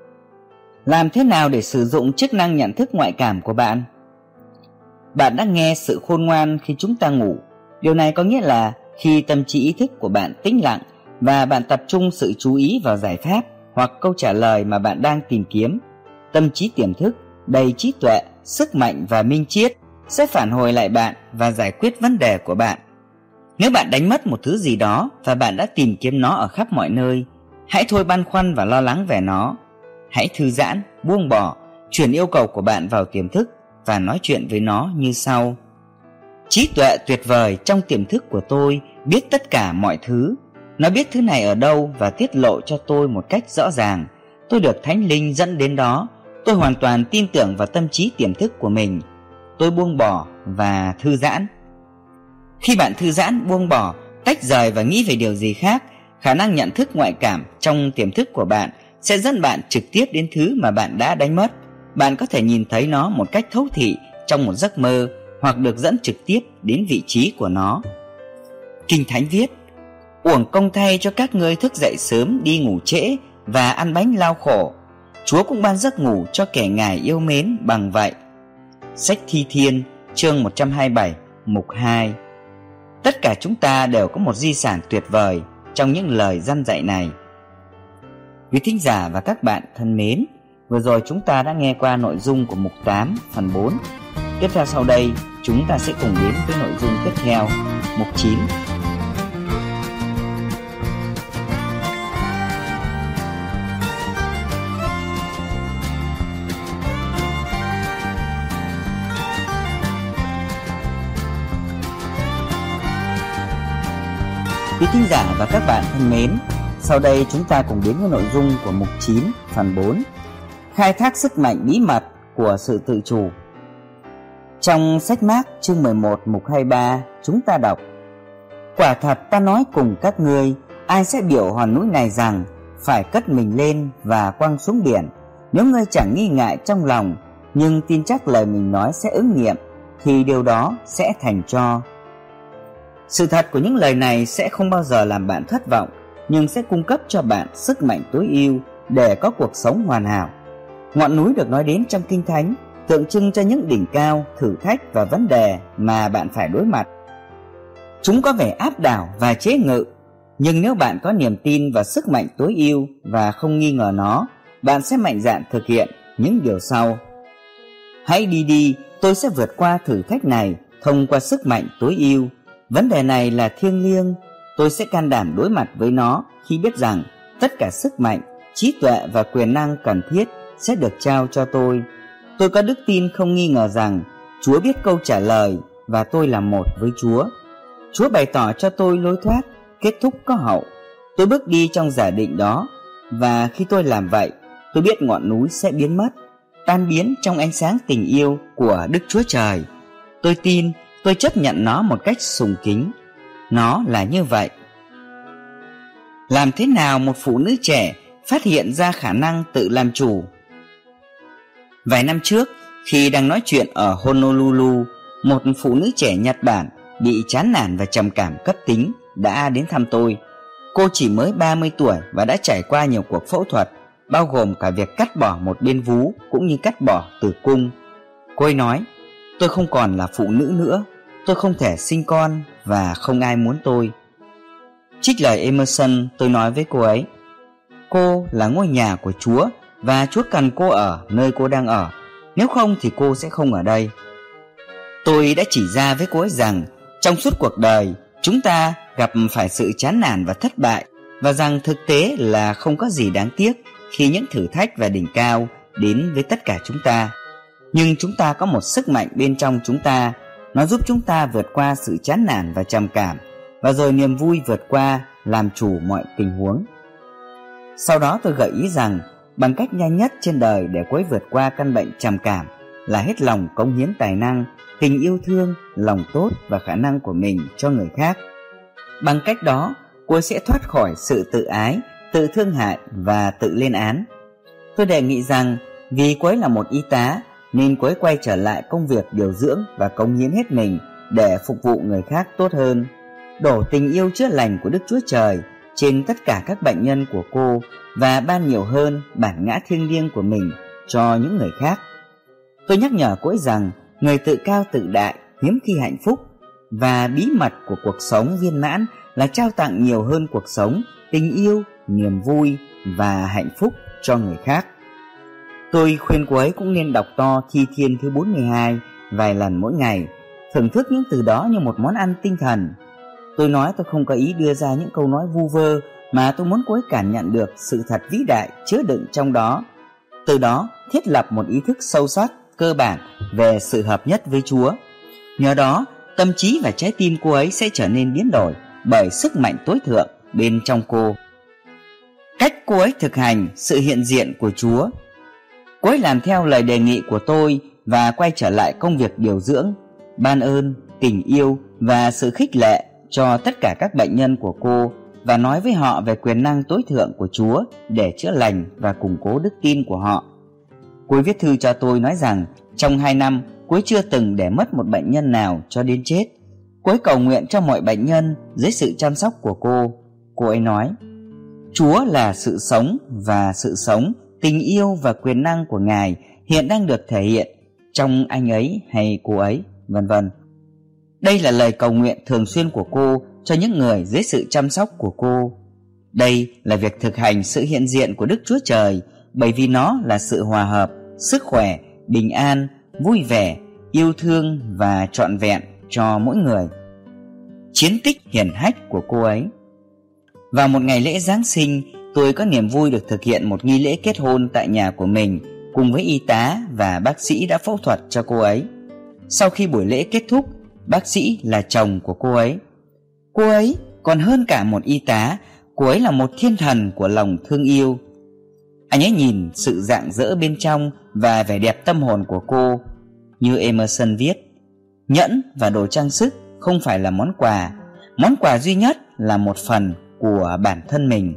Làm thế nào để sử dụng chức năng nhận thức ngoại cảm của bạn? Bạn đã nghe sự khôn ngoan khi chúng ta ngủ. Điều này có nghĩa là khi tâm trí ý thức của bạn tĩnh lặng và bạn tập trung sự chú ý vào giải pháp hoặc câu trả lời mà bạn đang tìm kiếm, tâm trí tiềm thức đầy trí tuệ, sức mạnh và minh triết sẽ phản hồi lại bạn và giải quyết vấn đề của bạn. Nếu bạn đánh mất một thứ gì đó và bạn đã tìm kiếm nó ở khắp mọi nơi, hãy thôi băn khoăn và lo lắng về nó. Hãy thư giãn, buông bỏ, chuyển yêu cầu của bạn vào tiềm thức và nói chuyện với nó như sau: trí tuệ tuyệt vời trong tiềm thức của tôi biết tất cả mọi thứ. Nó biết thứ này ở đâu và tiết lộ cho tôi một cách rõ ràng. Tôi được Thánh Linh dẫn đến đó. Tôi hoàn toàn tin tưởng vào tâm trí tiềm thức của mình. Tôi buông bỏ và thư giãn. Khi bạn thư giãn, buông bỏ, tách rời và nghĩ về điều gì khác, khả năng nhận thức ngoại cảm trong tiềm thức của bạn sẽ dẫn bạn trực tiếp đến thứ mà bạn đã đánh mất. Bạn có thể nhìn thấy nó một cách thấu thị trong một giấc mơ, hoặc được dẫn trực tiếp đến vị trí của nó. Kinh Thánh viết: uổng công thay cho các ngươi thức dậy sớm đi ngủ trễ và ăn bánh lao khổ. Chúa cũng ban giấc ngủ cho kẻ Ngài yêu mến bằng vậy. Sách Thi Thiên chương một trăm hai mươi bảy mục hai. Tất cả chúng ta đều có một di sản tuyệt vời trong những lời răn dạy này. Quý thính giả và các bạn thân mến, vừa rồi chúng ta đã nghe qua nội dung của mục tám phần bốn. Tiếp theo sau đây, chúng ta sẽ cùng đến với nội dung tiếp theo, mục chín. Quý thính giả và các bạn thân mến, sau đây chúng ta cùng đến với nội dung của mục chín phần bốn, khai thác sức mạnh bí mật của sự tự chủ. Trong sách Mác chương mười một mục hai mươi ba, chúng ta đọc: quả thật ta nói cùng các ngươi, ai sẽ biểu hòn núi này rằng phải cất mình lên và quăng xuống biển, nếu ngươi chẳng nghi ngại trong lòng, nhưng tin chắc lời mình nói sẽ ứng nghiệm, thì điều đó sẽ thành cho. Sự thật của những lời này sẽ không bao giờ làm bạn thất vọng, nhưng sẽ cung cấp cho bạn sức mạnh tối ưu để có cuộc sống hoàn hảo. Ngọn núi được nói đến trong Kinh Thánh tượng trưng cho những đỉnh cao, thử thách và vấn đề mà bạn phải đối mặt. Chúng có vẻ áp đảo và chế ngự, nhưng nếu bạn có niềm tin và sức mạnh tối ưu và không nghi ngờ nó, bạn sẽ mạnh dạn thực hiện những điều sau. Hãy đi đi, tôi sẽ vượt qua thử thách này thông qua sức mạnh tối ưu. Vấn đề này là thiêng liêng, tôi sẽ can đảm đối mặt với nó khi biết rằng tất cả sức mạnh, trí tuệ và quyền năng cần thiết sẽ được trao cho tôi. Tôi có đức tin không nghi ngờ rằng Chúa biết câu trả lời và tôi là một với Chúa. Chúa bày tỏ cho tôi lối thoát, kết thúc có hậu. Tôi bước đi trong giả định đó, và khi tôi làm vậy, tôi biết ngọn núi sẽ biến mất, tan biến trong ánh sáng tình yêu của Đức Chúa Trời. Tôi tin, tôi chấp nhận nó một cách sùng kính. Nó là như vậy. Làm thế nào một phụ nữ trẻ phát hiện ra khả năng tự làm chủ? Vài năm trước, khi đang nói chuyện ở Honolulu, một phụ nữ trẻ Nhật Bản bị chán nản và trầm cảm cấp tính đã đến thăm tôi. Cô chỉ mới ba mươi tuổi và đã trải qua nhiều cuộc phẫu thuật, bao gồm cả việc cắt bỏ một bên vú cũng như cắt bỏ tử cung. Cô ấy nói: tôi không còn là phụ nữ nữa, tôi không thể sinh con và không ai muốn tôi. Trích lời Emerson, tôi nói với cô ấy: cô là ngôi nhà của Chúa và Chúa cần cô ở nơi cô đang ở, nếu không thì cô sẽ không ở đây. Tôi đã chỉ ra với cô ấy rằng trong suốt cuộc đời chúng ta gặp phải sự chán nản và thất bại, và rằng thực tế là không có gì đáng tiếc khi những thử thách và đỉnh cao đến với tất cả chúng ta. Nhưng chúng ta có một sức mạnh bên trong chúng ta, Nó giúp chúng ta vượt qua sự chán nản và trầm cảm, và rồi niềm vui vượt qua, làm chủ mọi tình huống. Sau đó tôi gợi ý rằng bằng cách nhanh nhất trên đời để cô ấy vượt qua căn bệnh trầm cảm là hết lòng cống hiến tài năng, tình yêu thương, lòng tốt và khả năng của mình cho người khác. Bằng cách đó, cô ấy sẽ thoát khỏi sự tự ái, tự thương hại và tự lên án. Tôi đề nghị rằng vì cô ấy là một y tá nên cô ấy quay trở lại công việc điều dưỡng và cống hiến hết mình để phục vụ người khác tốt hơn, đổ tình yêu chữa lành của Đức Chúa Trời trên tất cả các bệnh nhân của cô và ban nhiều hơn bản ngã thiêng liêng của mình cho những người khác. Tôi nhắc nhở cô ấy rằng người tự cao tự đại hiếm khi hạnh phúc, và bí mật của cuộc sống viên mãn là trao tặng nhiều hơn cuộc sống, tình yêu, niềm vui và hạnh phúc cho người khác. Tôi khuyên cô ấy cũng nên đọc to Thi Thiên thứ bốn mươi hai vài lần mỗi ngày, thưởng thức những từ đó như một món ăn tinh thần. Tôi nói tôi không có ý đưa ra những câu nói vu vơ, mà tôi muốn cô ấy cảm nhận được sự thật vĩ đại chứa đựng trong đó. Từ đó thiết lập một ý thức sâu sắc, cơ bản về sự hợp nhất với Chúa. Nhờ đó, tâm trí và trái tim cô ấy sẽ trở nên biến đổi bởi sức mạnh tối thượng bên trong cô. Cách cô ấy thực hành sự hiện diện của Chúa. Cô ấy làm theo lời đề nghị của tôi và quay trở lại công việc điều dưỡng, ban ơn, tình yêu và sự khích lệ cho tất cả các bệnh nhân của cô, và nói với họ về quyền năng tối thượng của Chúa để chữa lành và củng cố đức tin của họ. Cô ấy viết thư cho tôi nói rằng trong hai năm cô ấy chưa từng để mất một bệnh nhân nào cho đến chết. Cô ấy cầu nguyện cho mọi bệnh nhân dưới sự chăm sóc của cô. Cô ấy nói: Chúa là sự sống, và sự sống, tình yêu và quyền năng của Ngài hiện đang được thể hiện trong anh ấy hay cô ấy, vân vân. Đây là lời cầu nguyện thường xuyên của cô cho những người dưới sự chăm sóc của cô. Đây là việc thực hành sự hiện diện của Đức Chúa Trời, bởi vì nó là sự hòa hợp, sức khỏe, bình an, vui vẻ, yêu thương và trọn vẹn cho mỗi người. Chiến tích hiển hách của cô ấy. Vào một ngày lễ Giáng sinh, tôi có niềm vui được thực hiện một nghi lễ kết hôn tại nhà của mình cùng với y tá và bác sĩ đã phẫu thuật cho cô ấy. Sau khi buổi lễ kết thúc, bác sĩ là chồng của cô ấy. Cô ấy còn hơn cả một y tá, cô ấy là một thiên thần của lòng thương yêu. Anh ấy nhìn sự rạng rỡ bên trong và vẻ đẹp tâm hồn của cô. Như Emerson viết, nhẫn và đồ trang sức không phải là món quà, món quà duy nhất là một phần của bản thân mình.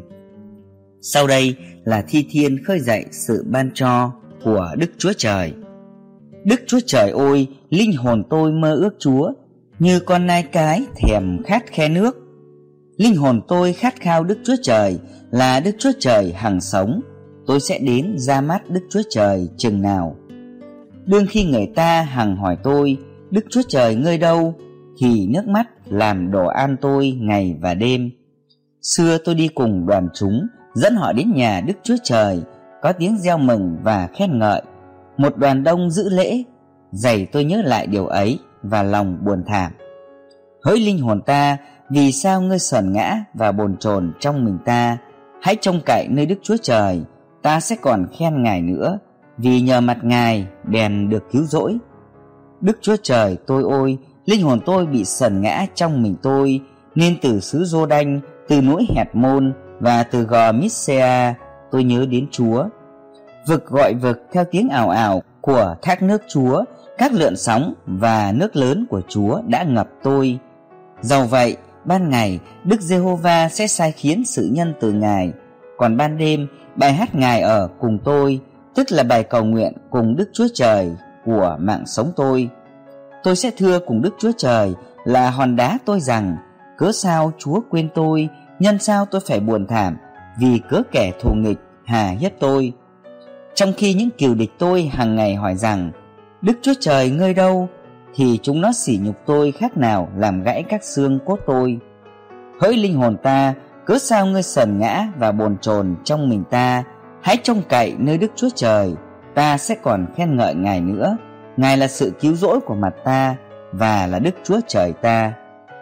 Sau đây là thi thiên khơi dậy sự ban cho của Đức Chúa Trời. Đức Chúa Trời ơi, linh hồn tôi mơ ước Chúa, như con nai cái thèm khát khe nước. Linh hồn tôi khát khao Đức Chúa Trời, là Đức Chúa Trời hằng sống. Tôi sẽ đến ra mắt Đức Chúa Trời chừng nào. Đương khi người ta hằng hỏi tôi, Đức Chúa Trời ngươi đâu, thì nước mắt làm đồ an tôi ngày và đêm. Xưa tôi đi cùng đoàn chúng, dẫn họ đến nhà Đức Chúa Trời, có tiếng reo mừng và khen ngợi. Một đoàn đông giữ lễ, dày tôi nhớ lại điều ấy và lòng buồn thảm. Hỡi linh hồn ta, vì sao ngươi sờn ngã và bồn chồn trong mình ta? Hãy trông cậy nơi Đức Chúa Trời, ta sẽ còn khen Ngài nữa, vì nhờ mặt Ngài bèn được cứu rỗi. Đức Chúa Trời tôi ôi, linh hồn tôi bị sờn ngã trong mình tôi, nên từ xứ Giô Đanh, từ núi Hẹt Môn và từ gò Mít-se-a tôi nhớ đến Chúa. Vực gọi vực theo tiếng ào ào của thác nước Chúa, các lượn sóng và nước lớn của Chúa đã ngập tôi. Dầu vậy, ban ngày Đức Giê-hô-va sẽ sai khiến sự nhân từ Ngài, còn ban đêm bài hát Ngài ở cùng tôi, tức là bài cầu nguyện cùng Đức Chúa Trời của mạng sống tôi. Tôi sẽ thưa cùng Đức Chúa Trời là hòn đá tôi rằng, cớ sao Chúa quên tôi, nhân sao tôi phải buồn thảm, vì cớ kẻ thù nghịch hà hiếp tôi. Trong khi những cừu địch tôi hàng ngày hỏi rằng, Đức Chúa Trời ngươi đâu, thì chúng nó sỉ nhục tôi khác nào làm gãy các xương cốt tôi. Hỡi linh hồn ta, cớ sao ngươi sờn ngã và bồn chồn trong mình ta? Hãy trông cậy nơi Đức Chúa Trời, ta sẽ còn khen ngợi Ngài nữa. Ngài là sự cứu rỗi của mặt ta và là Đức Chúa Trời ta.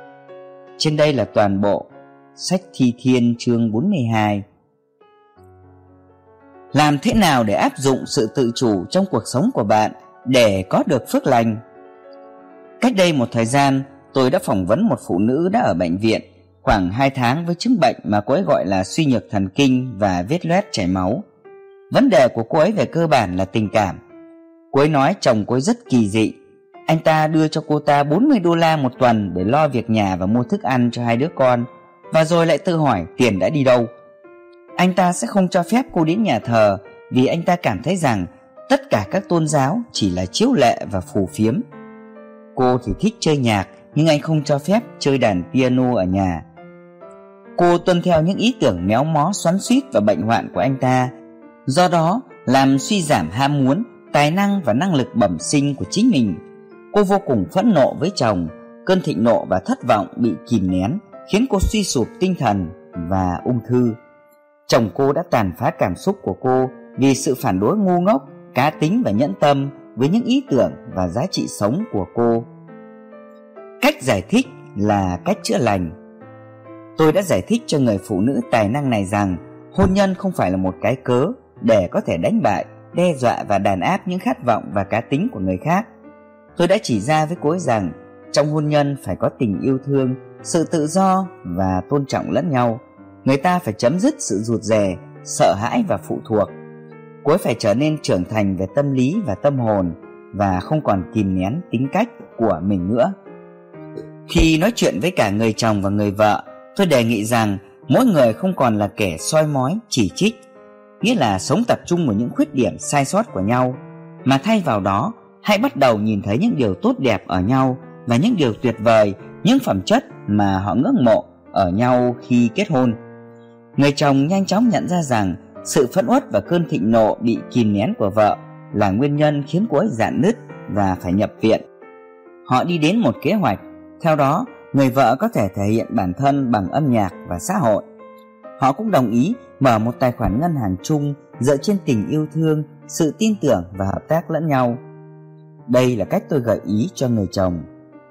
Trên đây là toàn bộ sách Thi Thiên chương bốn mươi hai. Làm thế nào để áp dụng sự tự chủ trong cuộc sống của bạn để có được phước lành? Cách đây một thời gian, tôi đã phỏng vấn một phụ nữ đã ở bệnh viện khoảng hai tháng với chứng bệnh mà cô ấy gọi là suy nhược thần kinh và vết loét chảy máu. Vấn đề của cô ấy về cơ bản là tình cảm. Cô ấy nói chồng cô ấy rất kỳ dị. Anh ta đưa cho cô ta bốn mươi đô la một tuần để lo việc nhà và mua thức ăn cho hai đứa con, và rồi lại tự hỏi tiền đã đi đâu. Anh ta sẽ không cho phép cô đến nhà thờ vì anh ta cảm thấy rằng tất cả các tôn giáo chỉ là chiếu lệ và phù phiếm. Cô thì thích chơi nhạc, nhưng anh không cho phép chơi đàn piano ở nhà. Cô tuân theo những ý tưởng méo mó, xoắn xuýt và bệnh hoạn của anh ta, do đó làm suy giảm ham muốn, tài năng và năng lực bẩm sinh của chính mình. Cô vô cùng phẫn nộ với chồng. Cơn thịnh nộ và thất vọng bị kìm nén khiến cô suy sụp tinh thần và ung thư. Chồng cô đã tàn phá cảm xúc của cô vì sự phản đối ngu ngốc, cá tính và nhẫn tâm với những ý tưởng và giá trị sống của cô. Cách giải thích là cách chữa lành. Tôi đã giải thích cho người phụ nữ tài năng này rằng hôn nhân không phải là một cái cớ để có thể đánh bại, đe dọa và đàn áp những khát vọng và cá tính của người khác. Tôi đã chỉ ra với cô ấy rằng trong hôn nhân phải có tình yêu thương, sự tự do và tôn trọng lẫn nhau. Người ta phải chấm dứt sự rụt rè, sợ hãi và phụ thuộc. Cô ấy phải trở nên trưởng thành về tâm lý và tâm hồn và không còn kìm nén tính cách của mình nữa. Khi nói chuyện với cả người chồng và người vợ, tôi đề nghị rằng mỗi người không còn là kẻ soi mói, chỉ trích, nghĩa là sống tập trung vào những khuyết điểm sai sót của nhau, mà thay vào đó hãy bắt đầu nhìn thấy những điều tốt đẹp ở nhau và những điều tuyệt vời, những phẩm chất mà họ ngưỡng mộ ở nhau khi kết hôn. Người chồng nhanh chóng nhận ra rằng sự phẫn uất và cơn thịnh nộ bị kìm nén của vợ là nguyên nhân khiến cô ấy rạn nứt và phải nhập viện. Họ đi đến một kế hoạch. Theo đó, người vợ có thể thể hiện bản thân bằng âm nhạc và xã hội. Họ cũng đồng ý mở một tài khoản ngân hàng chung dựa trên tình yêu thương, sự tin tưởng và hợp tác lẫn nhau. Đây là cách tôi gợi ý cho người chồng.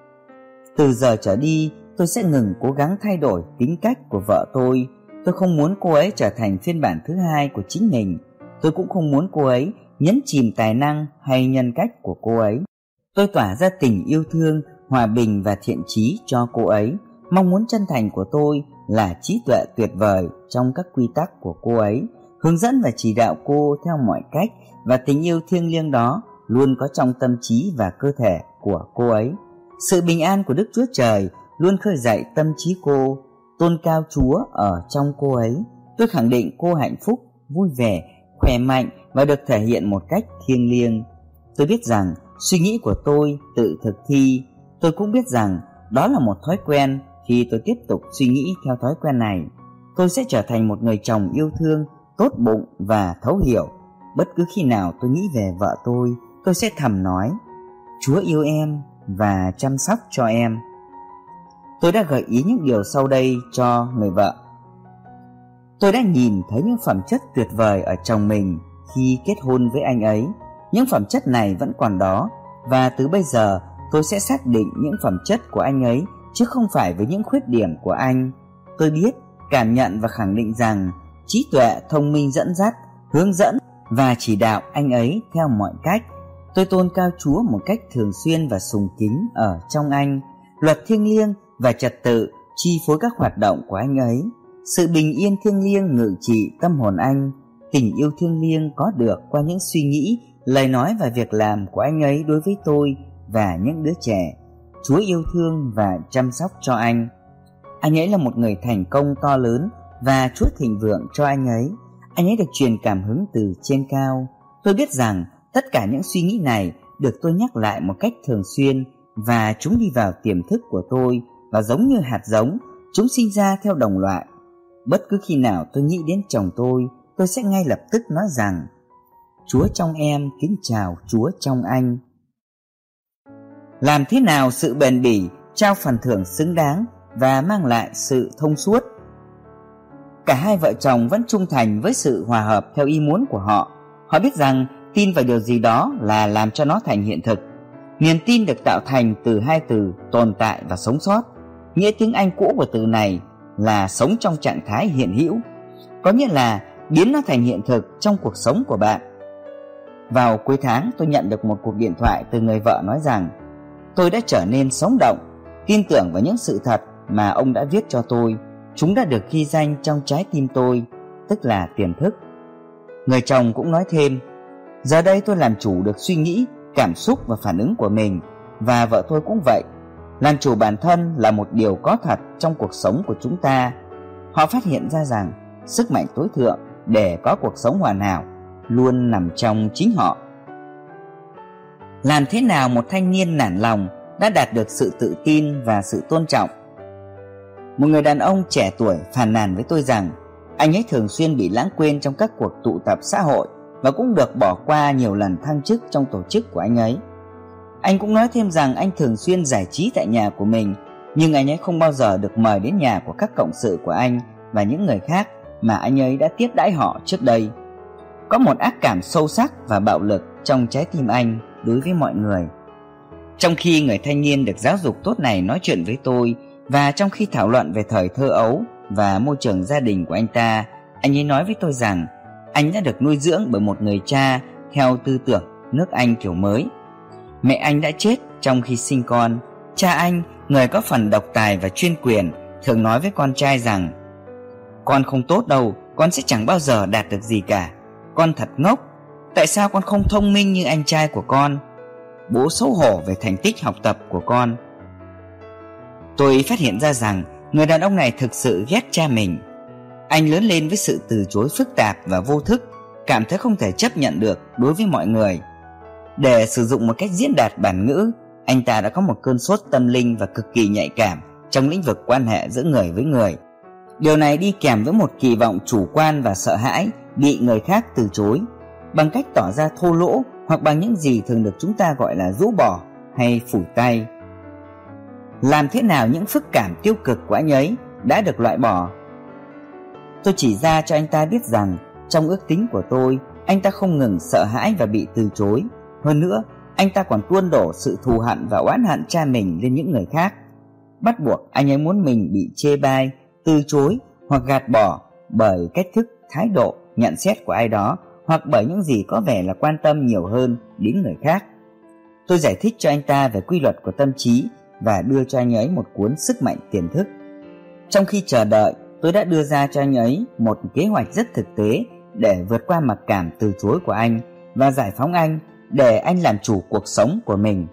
Từ giờ trở đi, tôi sẽ ngừng cố gắng thay đổi tính cách của vợ tôi. Tôi không muốn cô ấy trở thành phiên bản thứ hai của chính mình. Tôi cũng không muốn cô ấy nhấn chìm tài năng hay nhân cách của cô ấy. Tôi tỏa ra tình yêu thương, hòa bình và thiện chí cho cô ấy. Mong muốn chân thành của tôi là trí tuệ tuyệt vời trong các quy tắc của cô ấy, hướng dẫn và chỉ đạo cô theo mọi cách, và tình yêu thiêng liêng đó luôn có trong tâm trí và cơ thể của cô ấy. Sự bình an của Đức Chúa Trời luôn khơi dậy tâm trí cô, tôn cao Chúa ở trong cô ấy. Tôi khẳng định cô hạnh phúc, vui vẻ, khỏe mạnh và được thể hiện một cách thiêng liêng. Tôi biết rằng suy nghĩ của tôi tự thực thi. Tôi cũng biết rằng đó là một thói quen. Khi tôi tiếp tục suy nghĩ theo thói quen này, tôi sẽ trở thành một người chồng yêu thương, tốt bụng và thấu hiểu. Bất cứ khi nào tôi nghĩ về vợ tôi, tôi sẽ thầm nói: Chúa yêu em và chăm sóc cho em. Tôi đã gợi ý những điều sau đây cho người vợ. Tôi đã nhìn thấy những phẩm chất tuyệt vời ở chồng mình khi kết hôn với anh ấy. Những phẩm chất này vẫn còn đó, và từ bây giờ tôi sẽ xác định những phẩm chất của anh ấy, chứ không phải với những khuyết điểm của anh. Tôi biết, cảm nhận và khẳng định rằng trí tuệ, thông minh dẫn dắt, hướng dẫn và chỉ đạo anh ấy theo mọi cách. Tôi tôn cao Chúa một cách thường xuyên và sùng kính ở trong anh. Luật thiêng liêng và trật tự chi phối các hoạt động của anh ấy. Sự bình yên thiêng liêng ngự trị tâm hồn anh. Tình yêu thiêng liêng có được qua những suy nghĩ, lời nói và việc làm của anh ấy đối với tôi và những đứa trẻ. Chúa yêu thương và chăm sóc cho anh. Anh ấy là một người thành công to lớn, và Chúa thịnh vượng cho anh ấy. Anh ấy được truyền cảm hứng từ trên cao. Tôi biết rằng tất cả những suy nghĩ này được tôi nhắc lại một cách thường xuyên, và chúng đi vào tiềm thức của tôi, và giống như hạt giống, chúng sinh ra theo đồng loại. Bất cứ khi nào tôi nghĩ đến chồng tôi, tôi sẽ ngay lập tức nói rằng: Chúa trong em kính chào Chúa trong anh. Làm thế nào sự bền bỉ, trao phần thưởng xứng đáng và mang lại sự thông suốt? Cả hai vợ chồng vẫn trung thành với sự hòa hợp theo ý muốn của họ. Họ biết rằng tin vào điều gì đó là làm cho nó thành hiện thực. Niềm tin được tạo thành từ hai từ tồn tại và sống sót. Nghĩa tiếng Anh cũ của từ này là sống trong trạng thái hiện hữu, có nghĩa là biến nó thành hiện thực trong cuộc sống của bạn. Vào cuối tháng, tôi nhận được một cuộc điện thoại từ người vợ nói rằng: tôi đã trở nên sống động, tin tưởng vào những sự thật mà ông đã viết cho tôi. Chúng đã được ghi danh trong trái tim tôi, tức là tiềm thức. Người chồng cũng nói thêm, giờ đây tôi làm chủ được suy nghĩ, cảm xúc và phản ứng của mình, và vợ tôi cũng vậy. Làm chủ bản thân là một điều có thật trong cuộc sống của chúng ta. Họ phát hiện ra rằng sức mạnh tối thượng để có cuộc sống hoàn hảo luôn nằm trong chính họ. Làm thế nào một thanh niên nản lòng đã đạt được sự tự tin và sự tôn trọng? Một người đàn ông trẻ tuổi phàn nàn với tôi rằng anh ấy thường xuyên bị lãng quên trong các cuộc tụ tập xã hội và cũng được bỏ qua nhiều lần thăng chức trong tổ chức của anh ấy. Anh cũng nói thêm rằng anh thường xuyên giải trí tại nhà của mình, nhưng anh ấy không bao giờ được mời đến nhà của các cộng sự của anh và những người khác mà anh ấy đã tiếp đãi họ trước đây. Có một ác cảm sâu sắc và bạo lực trong trái tim anh đối với mọi người. Trong khi người thanh niên được giáo dục tốt này nói chuyện với tôi, và trong khi thảo luận về thời thơ ấu và môi trường gia đình của anh ta, anh ấy nói với tôi rằng anh đã được nuôi dưỡng bởi một người cha theo tư tưởng nước Anh kiểu mới. Mẹ anh đã chết trong khi sinh con. Cha anh, người có phần độc tài và chuyên quyền, thường nói với con trai rằng con không tốt đâu, con sẽ chẳng bao giờ đạt được gì cả. Con thật ngốc, tại sao con không thông minh như anh trai của con? Bố xấu hổ về thành tích học tập của con. Tôi phát hiện ra rằng người đàn ông này thực sự ghét cha mình. Anh lớn lên với sự từ chối phức tạp và vô thức, cảm thấy không thể chấp nhận được đối với mọi người. Để sử dụng một cách diễn đạt bản ngữ, anh ta đã có một cơn sốt tâm linh và cực kỳ nhạy cảm trong lĩnh vực quan hệ giữa người với người. Điều này đi kèm với một kỳ vọng chủ quan và sợ hãi bị người khác từ chối, bằng cách tỏ ra thô lỗ hoặc bằng những gì thường được chúng ta gọi là rũ bỏ hay phủi tay. Làm thế nào những phức cảm tiêu cực của anh ấy đã được loại bỏ? Tôi chỉ ra cho anh ta biết rằng trong ước tính của tôi, anh ta không ngừng sợ hãi và bị từ chối. Hơn nữa, anh ta còn tuôn đổ sự thù hận và oán hận cha mình lên những người khác. Bắt buộc anh ấy muốn mình bị chê bai, từ chối hoặc gạt bỏ bởi cách thức, thái độ, nhận xét của ai đó, hoặc bởi những gì có vẻ là quan tâm nhiều hơn đến người khác. Tôi giải thích cho anh ta về quy luật của tâm trí và đưa cho anh ấy một cuốn Sức mạnh tiềm thức. Trong khi chờ đợi, tôi đã đưa ra cho anh ấy một kế hoạch rất thực tế để vượt qua mặc cảm từ chối của anh và giải phóng anh để anh làm chủ cuộc sống của mình.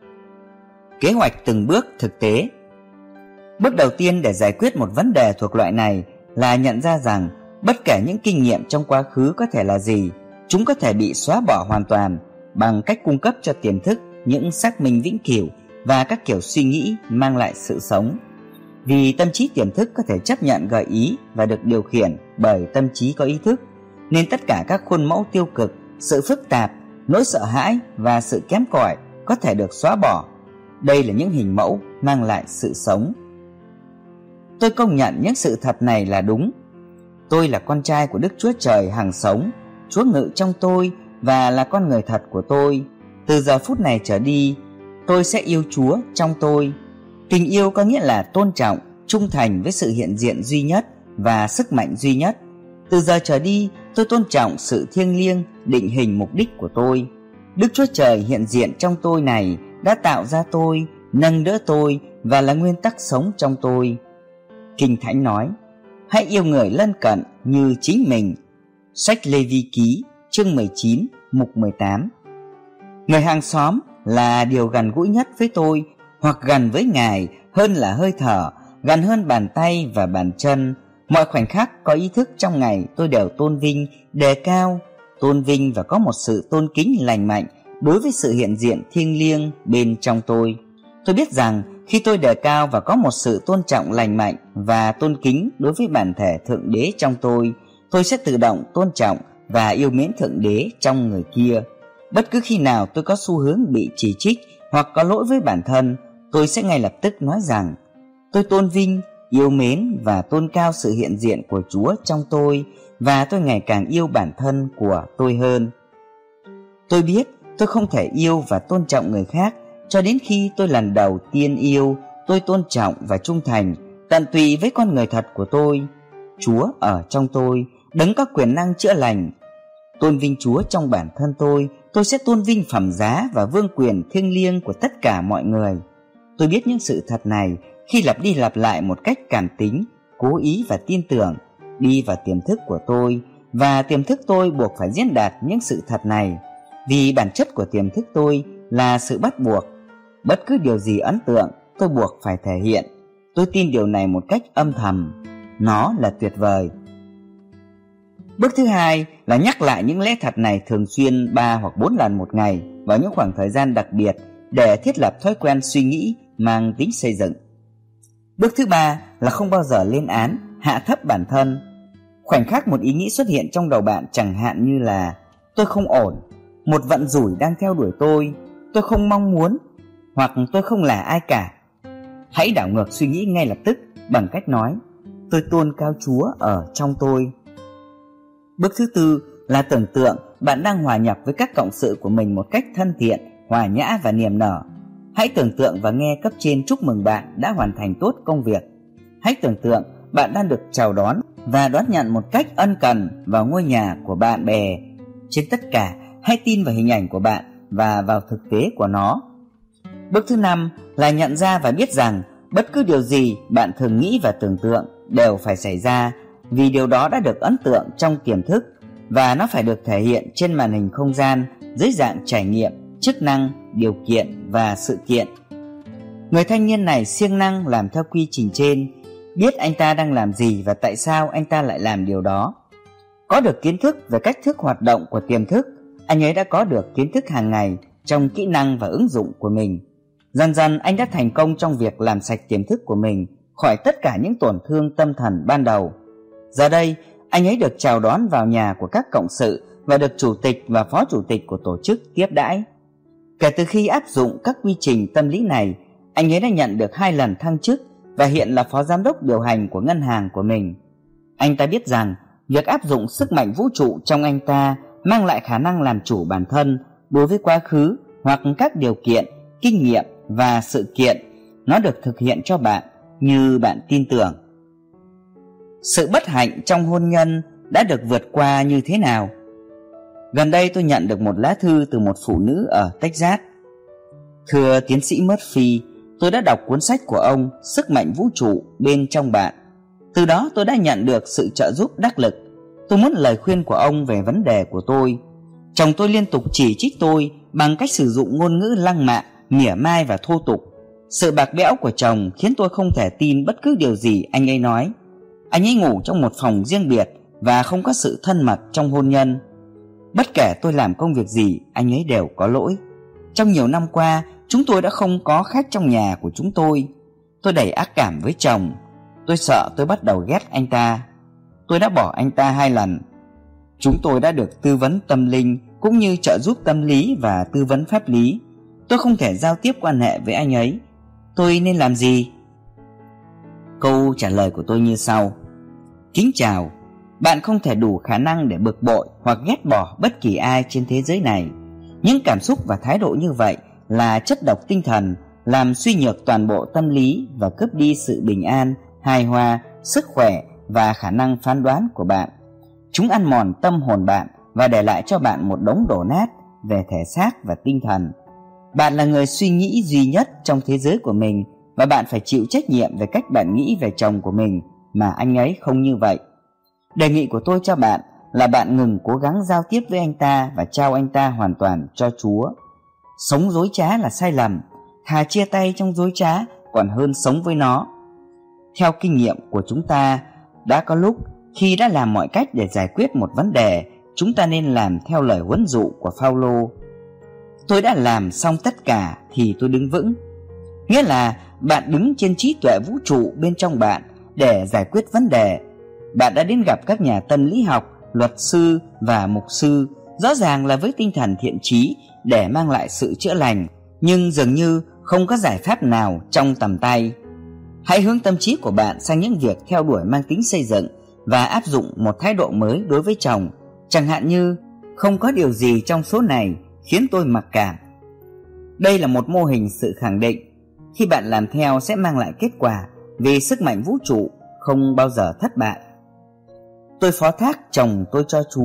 Kế hoạch từng bước thực tế. Bước đầu tiên để giải quyết một vấn đề thuộc loại này là nhận ra rằng bất kể những kinh nghiệm trong quá khứ có thể là gì, chúng có thể bị xóa bỏ hoàn toàn bằng cách cung cấp cho tiềm thức những xác minh vĩnh cửu và các kiểu suy nghĩ mang lại sự sống. Vì tâm trí tiềm thức có thể chấp nhận gợi ý và được điều khiển bởi tâm trí có ý thức, nên tất cả các khuôn mẫu tiêu cực, sự phức tạp, nỗi sợ hãi và sự kém cỏi có thể được xóa bỏ. Đây là những hình mẫu mang lại sự sống. Tôi công nhận những sự thật này là đúng. Tôi là con trai của Đức Chúa Trời hằng sống, Chúa ngự trong tôi và là con người thật của tôi. Từ giờ phút này trở đi, tôi sẽ yêu Chúa trong tôi. Tình yêu có nghĩa là tôn trọng, trung thành với sự hiện diện duy nhất và sức mạnh duy nhất. Từ giờ trở đi, tôi tôn trọng sự thiêng liêng, định hình mục đích của tôi. Đức Chúa Trời hiện diện trong tôi này đã tạo ra tôi, nâng đỡ tôi và là nguyên tắc sống trong tôi. Kinh Thánh nói, hãy yêu người lân cận như chính mình. Sách Lê Vi Ký, chương mười chín, mục mười tám. Người hàng xóm là điều gần gũi nhất với tôi, hoặc gần với Ngài hơn là hơi thở, gần hơn bàn tay và bàn chân. Mọi khoảnh khắc có ý thức trong ngày tôi đều tôn vinh, đề cao, tôn vinh và có một sự tôn kính lành mạnh đối với sự hiện diện thiêng liêng bên trong tôi. Tôi biết rằng khi tôi đề cao và có một sự tôn trọng lành mạnh và tôn kính đối với bản thể Thượng Đế trong tôi, tôi sẽ tự động tôn trọng và yêu mến Thượng Đế trong người kia. Bất cứ khi nào tôi có xu hướng bị chỉ trích hoặc có lỗi với bản thân, tôi sẽ ngay lập tức nói rằng tôi tôn vinh, yêu mến và tôn cao sự hiện diện của Chúa trong tôi, và tôi ngày càng yêu bản thân của tôi hơn. Tôi biết tôi không thể yêu và tôn trọng người khác cho đến khi tôi lần đầu tiên yêu, tôi tôn trọng và trung thành, tận tụy với con người thật của tôi. Chúa ở trong tôi, đấng có quyền năng chữa lành. Tôn vinh Chúa trong bản thân tôi Tôi sẽ tôn vinh phẩm giá và vương quyền thiêng liêng của tất cả mọi người. Tôi biết những sự thật này khi lặp đi lặp lại một cách cảm tính, cố ý và tin tưởng, đi vào tiềm thức của tôi, và tiềm thức tôi buộc phải diễn đạt những sự thật này, vì bản chất của tiềm thức tôi là sự bắt buộc. Bất cứ điều gì ấn tượng, tôi buộc phải thể hiện. Tôi tin điều này một cách âm thầm. Nó là tuyệt vời. Bước thứ hai là nhắc lại những lẽ thật này thường xuyên ba hoặc bốn lần một ngày vào những khoảng thời gian đặc biệt để thiết lập thói quen suy nghĩ mang tính xây dựng. Bước thứ ba là không bao giờ lên án, hạ thấp bản thân. Khoảnh khắc một ý nghĩ xuất hiện trong đầu bạn, chẳng hạn như là tôi không ổn, một vận rủi đang theo đuổi tôi, tôi không mong muốn, hoặc tôi không là ai cả, hãy đảo ngược suy nghĩ ngay lập tức bằng cách nói tôi tôn cao Chúa ở trong tôi. Bước thứ tư là tưởng tượng bạn đang hòa nhập với các cộng sự của mình một cách thân thiện, hòa nhã và niềm nở. Hãy tưởng tượng và nghe cấp trên chúc mừng bạn đã hoàn thành tốt công việc. Hãy tưởng tượng bạn đang được chào đón và đón nhận một cách ân cần vào ngôi nhà của bạn bè. Trên tất cả, hãy tin vào hình ảnh của bạn và vào thực tế của nó. Bước thứ năm là nhận ra và biết rằng bất cứ điều gì bạn thường nghĩ và tưởng tượng đều phải xảy ra, vì điều đó đã được ấn tượng trong tiềm thức và nó phải được thể hiện trên màn hình không gian dưới dạng trải nghiệm, chức năng, điều kiện và sự kiện. Người thanh niên này siêng năng làm theo quy trình trên, biết anh ta đang làm gì và tại sao anh ta lại làm điều đó. Có được kiến thức về cách thức hoạt động của tiềm thức, anh ấy đã có được kiến thức hàng ngày trong kỹ năng và ứng dụng của mình. Dần dần anh đã thành công trong việc làm sạch tiềm thức của mình khỏi tất cả những tổn thương tâm thần ban đầu. Giờ đây, anh ấy được chào đón vào nhà của các cộng sự và được chủ tịch và phó chủ tịch của tổ chức tiếp đãi. Kể từ khi áp dụng các quy trình tâm lý này, anh ấy đã nhận được hai lần thăng chức và hiện là phó giám đốc điều hành của ngân hàng của mình. Anh ta biết rằng việc áp dụng sức mạnh vũ trụ trong anh ta mang lại khả năng làm chủ bản thân đối với quá khứ hoặc các điều kiện, kinh nghiệm và sự kiện. Nó được thực hiện cho bạn như bạn tin tưởng. Sự bất hạnh trong hôn nhân đã được vượt qua như thế nào? Gần đây tôi nhận được một lá thư từ một phụ nữ ở Texas. Thưa tiến sĩ Murphy, tôi đã đọc cuốn sách của ông Sức mạnh vũ trụ bên trong bạn. Từ đó tôi đã nhận được sự trợ giúp đắc lực. Tôi muốn lời khuyên của ông về vấn đề của tôi. Chồng tôi liên tục chỉ trích tôi bằng cách sử dụng ngôn ngữ lăng mạ, mỉa mai và thô tục. Sự bạc bẽo của chồng khiến tôi không thể tin bất cứ điều gì anh ấy nói. Anh ấy ngủ trong một phòng riêng biệt và không có sự thân mật trong hôn nhân. Bất kể tôi làm công việc gì, anh ấy đều có lỗi. Trong nhiều năm qua, chúng tôi đã không có khách trong nhà của chúng tôi. Tôi đầy ác cảm với chồng. Tôi sợ tôi bắt đầu ghét anh ta. Tôi đã bỏ anh ta hai lần. Chúng tôi đã được tư vấn tâm linh cũng như trợ giúp tâm lý và tư vấn pháp lý. Tôi không thể giao tiếp quan hệ với anh ấy. Tôi nên làm gì? Câu trả lời của tôi như sau. Kính chào, bạn không thể đủ khả năng để bực bội hoặc ghét bỏ bất kỳ ai trên thế giới này. Những cảm xúc và thái độ như vậy là chất độc tinh thần, làm suy nhược toàn bộ tâm lý và cướp đi sự bình an, hài hòa, sức khỏe và khả năng phán đoán của bạn. Chúng ăn mòn tâm hồn bạn và để lại cho bạn một đống đổ nát về thể xác và tinh thần. Bạn là người suy nghĩ duy nhất trong thế giới của mình và bạn phải chịu trách nhiệm về cách bạn nghĩ về chồng của mình, mà anh ấy không như vậy. Đề nghị của tôi cho bạn là bạn ngừng cố gắng giao tiếp với anh ta và trao anh ta hoàn toàn cho Chúa. Sống dối trá là sai lầm, thà chia tay trong dối trá còn hơn sống với nó. Theo kinh nghiệm của chúng ta, đã có lúc khi đã làm mọi cách để giải quyết một vấn đề, chúng ta nên làm theo lời huấn dụ của Phao-lô. Tôi đã làm xong tất cả thì tôi đứng vững. Nghĩa là bạn đứng trên trí tuệ vũ trụ bên trong bạn để giải quyết vấn đề. Bạn đã đến gặp các nhà tâm lý học, luật sư và mục sư, rõ ràng là với tinh thần thiện chí để mang lại sự chữa lành, nhưng dường như không có giải pháp nào trong tầm tay. Hãy hướng tâm trí của bạn sang những việc theo đuổi mang tính xây dựng và áp dụng một thái độ mới đối với chồng, chẳng hạn như không có điều gì trong số này khiến tôi mặc cảm. Đây là một mô hình sự khẳng định. Khi bạn làm theo sẽ mang lại kết quả, vì sức mạnh vũ trụ không bao giờ thất bại. Tôi phó thác chồng tôi cho Chúa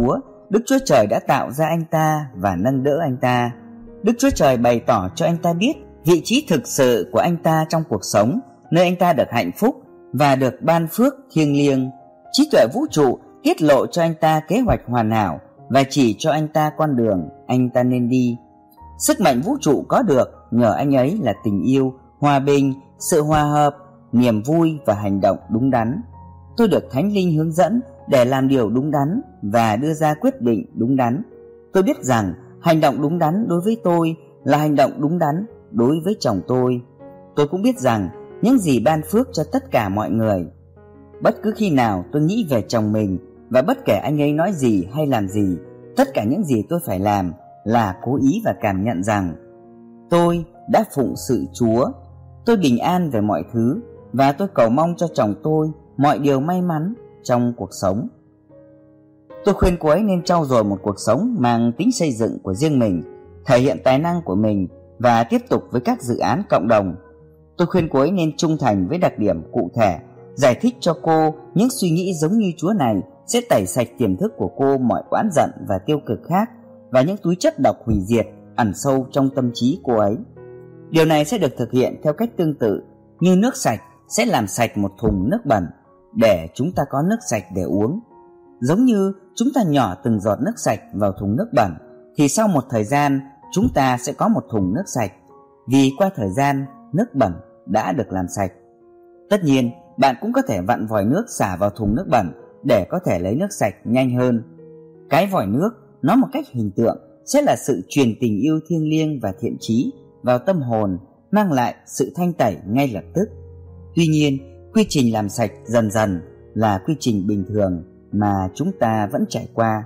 Đức Chúa Trời đã tạo ra anh ta và nâng đỡ anh ta. Đức Chúa Trời bày tỏ cho anh ta biết vị trí thực sự của anh ta trong cuộc sống, nơi anh ta được hạnh phúc và được ban phước thiêng liêng. Trí tuệ vũ trụ tiết lộ cho anh ta kế hoạch hoàn hảo và chỉ cho anh ta con đường anh ta nên đi. Sức mạnh vũ trụ có được nhờ anh ấy là tình yêu, hòa bình, sự hòa hợp, niềm vui và hành động đúng đắn. Tôi được Thánh Linh hướng dẫn để làm điều đúng đắn và đưa ra quyết định đúng đắn. Tôi biết rằng hành động đúng đắn đối với tôi là hành động đúng đắn đối với chồng tôi. Tôi cũng biết rằng những gì ban phước cho tất cả mọi người. Bất cứ khi nào tôi nghĩ về chồng mình, và bất kể anh ấy nói gì hay làm gì, tất cả những gì tôi phải làm là cố ý và cảm nhận rằng tôi đã phụng sự Chúa. Tôi bình an về mọi thứ và tôi cầu mong cho chồng tôi mọi điều may mắn trong cuộc sống. Tôi khuyên cô ấy nên trau dồi một cuộc sống mang tính xây dựng của riêng mình, thể hiện tài năng của mình và tiếp tục với các dự án cộng đồng. Tôi khuyên cô ấy nên trung thành với đặc điểm cụ thể, giải thích cho cô những suy nghĩ giống như Chúa này sẽ tẩy sạch tiềm thức của cô mọi oán giận và tiêu cực khác và những túi chất độc hủy diệt ẩn sâu trong tâm trí cô ấy. Điều này sẽ được thực hiện theo cách tương tự như nước sạch sẽ làm sạch một thùng nước bẩn để chúng ta có nước sạch để uống. Giống như chúng ta nhỏ từng giọt nước sạch vào thùng nước bẩn, thì sau một thời gian chúng ta sẽ có một thùng nước sạch, vì qua thời gian nước bẩn đã được làm sạch. Tất nhiên, bạn cũng có thể vặn vòi nước xả vào thùng nước bẩn để có thể lấy nước sạch nhanh hơn. Cái vòi nước, nói một cách hình tượng, sẽ là sự truyền tình yêu thiêng liêng và thiện chí vào tâm hồn, mang lại sự thanh tẩy ngay lập tức. Tuy nhiên, quy trình làm sạch dần dần là quy trình bình thường mà chúng ta vẫn trải qua.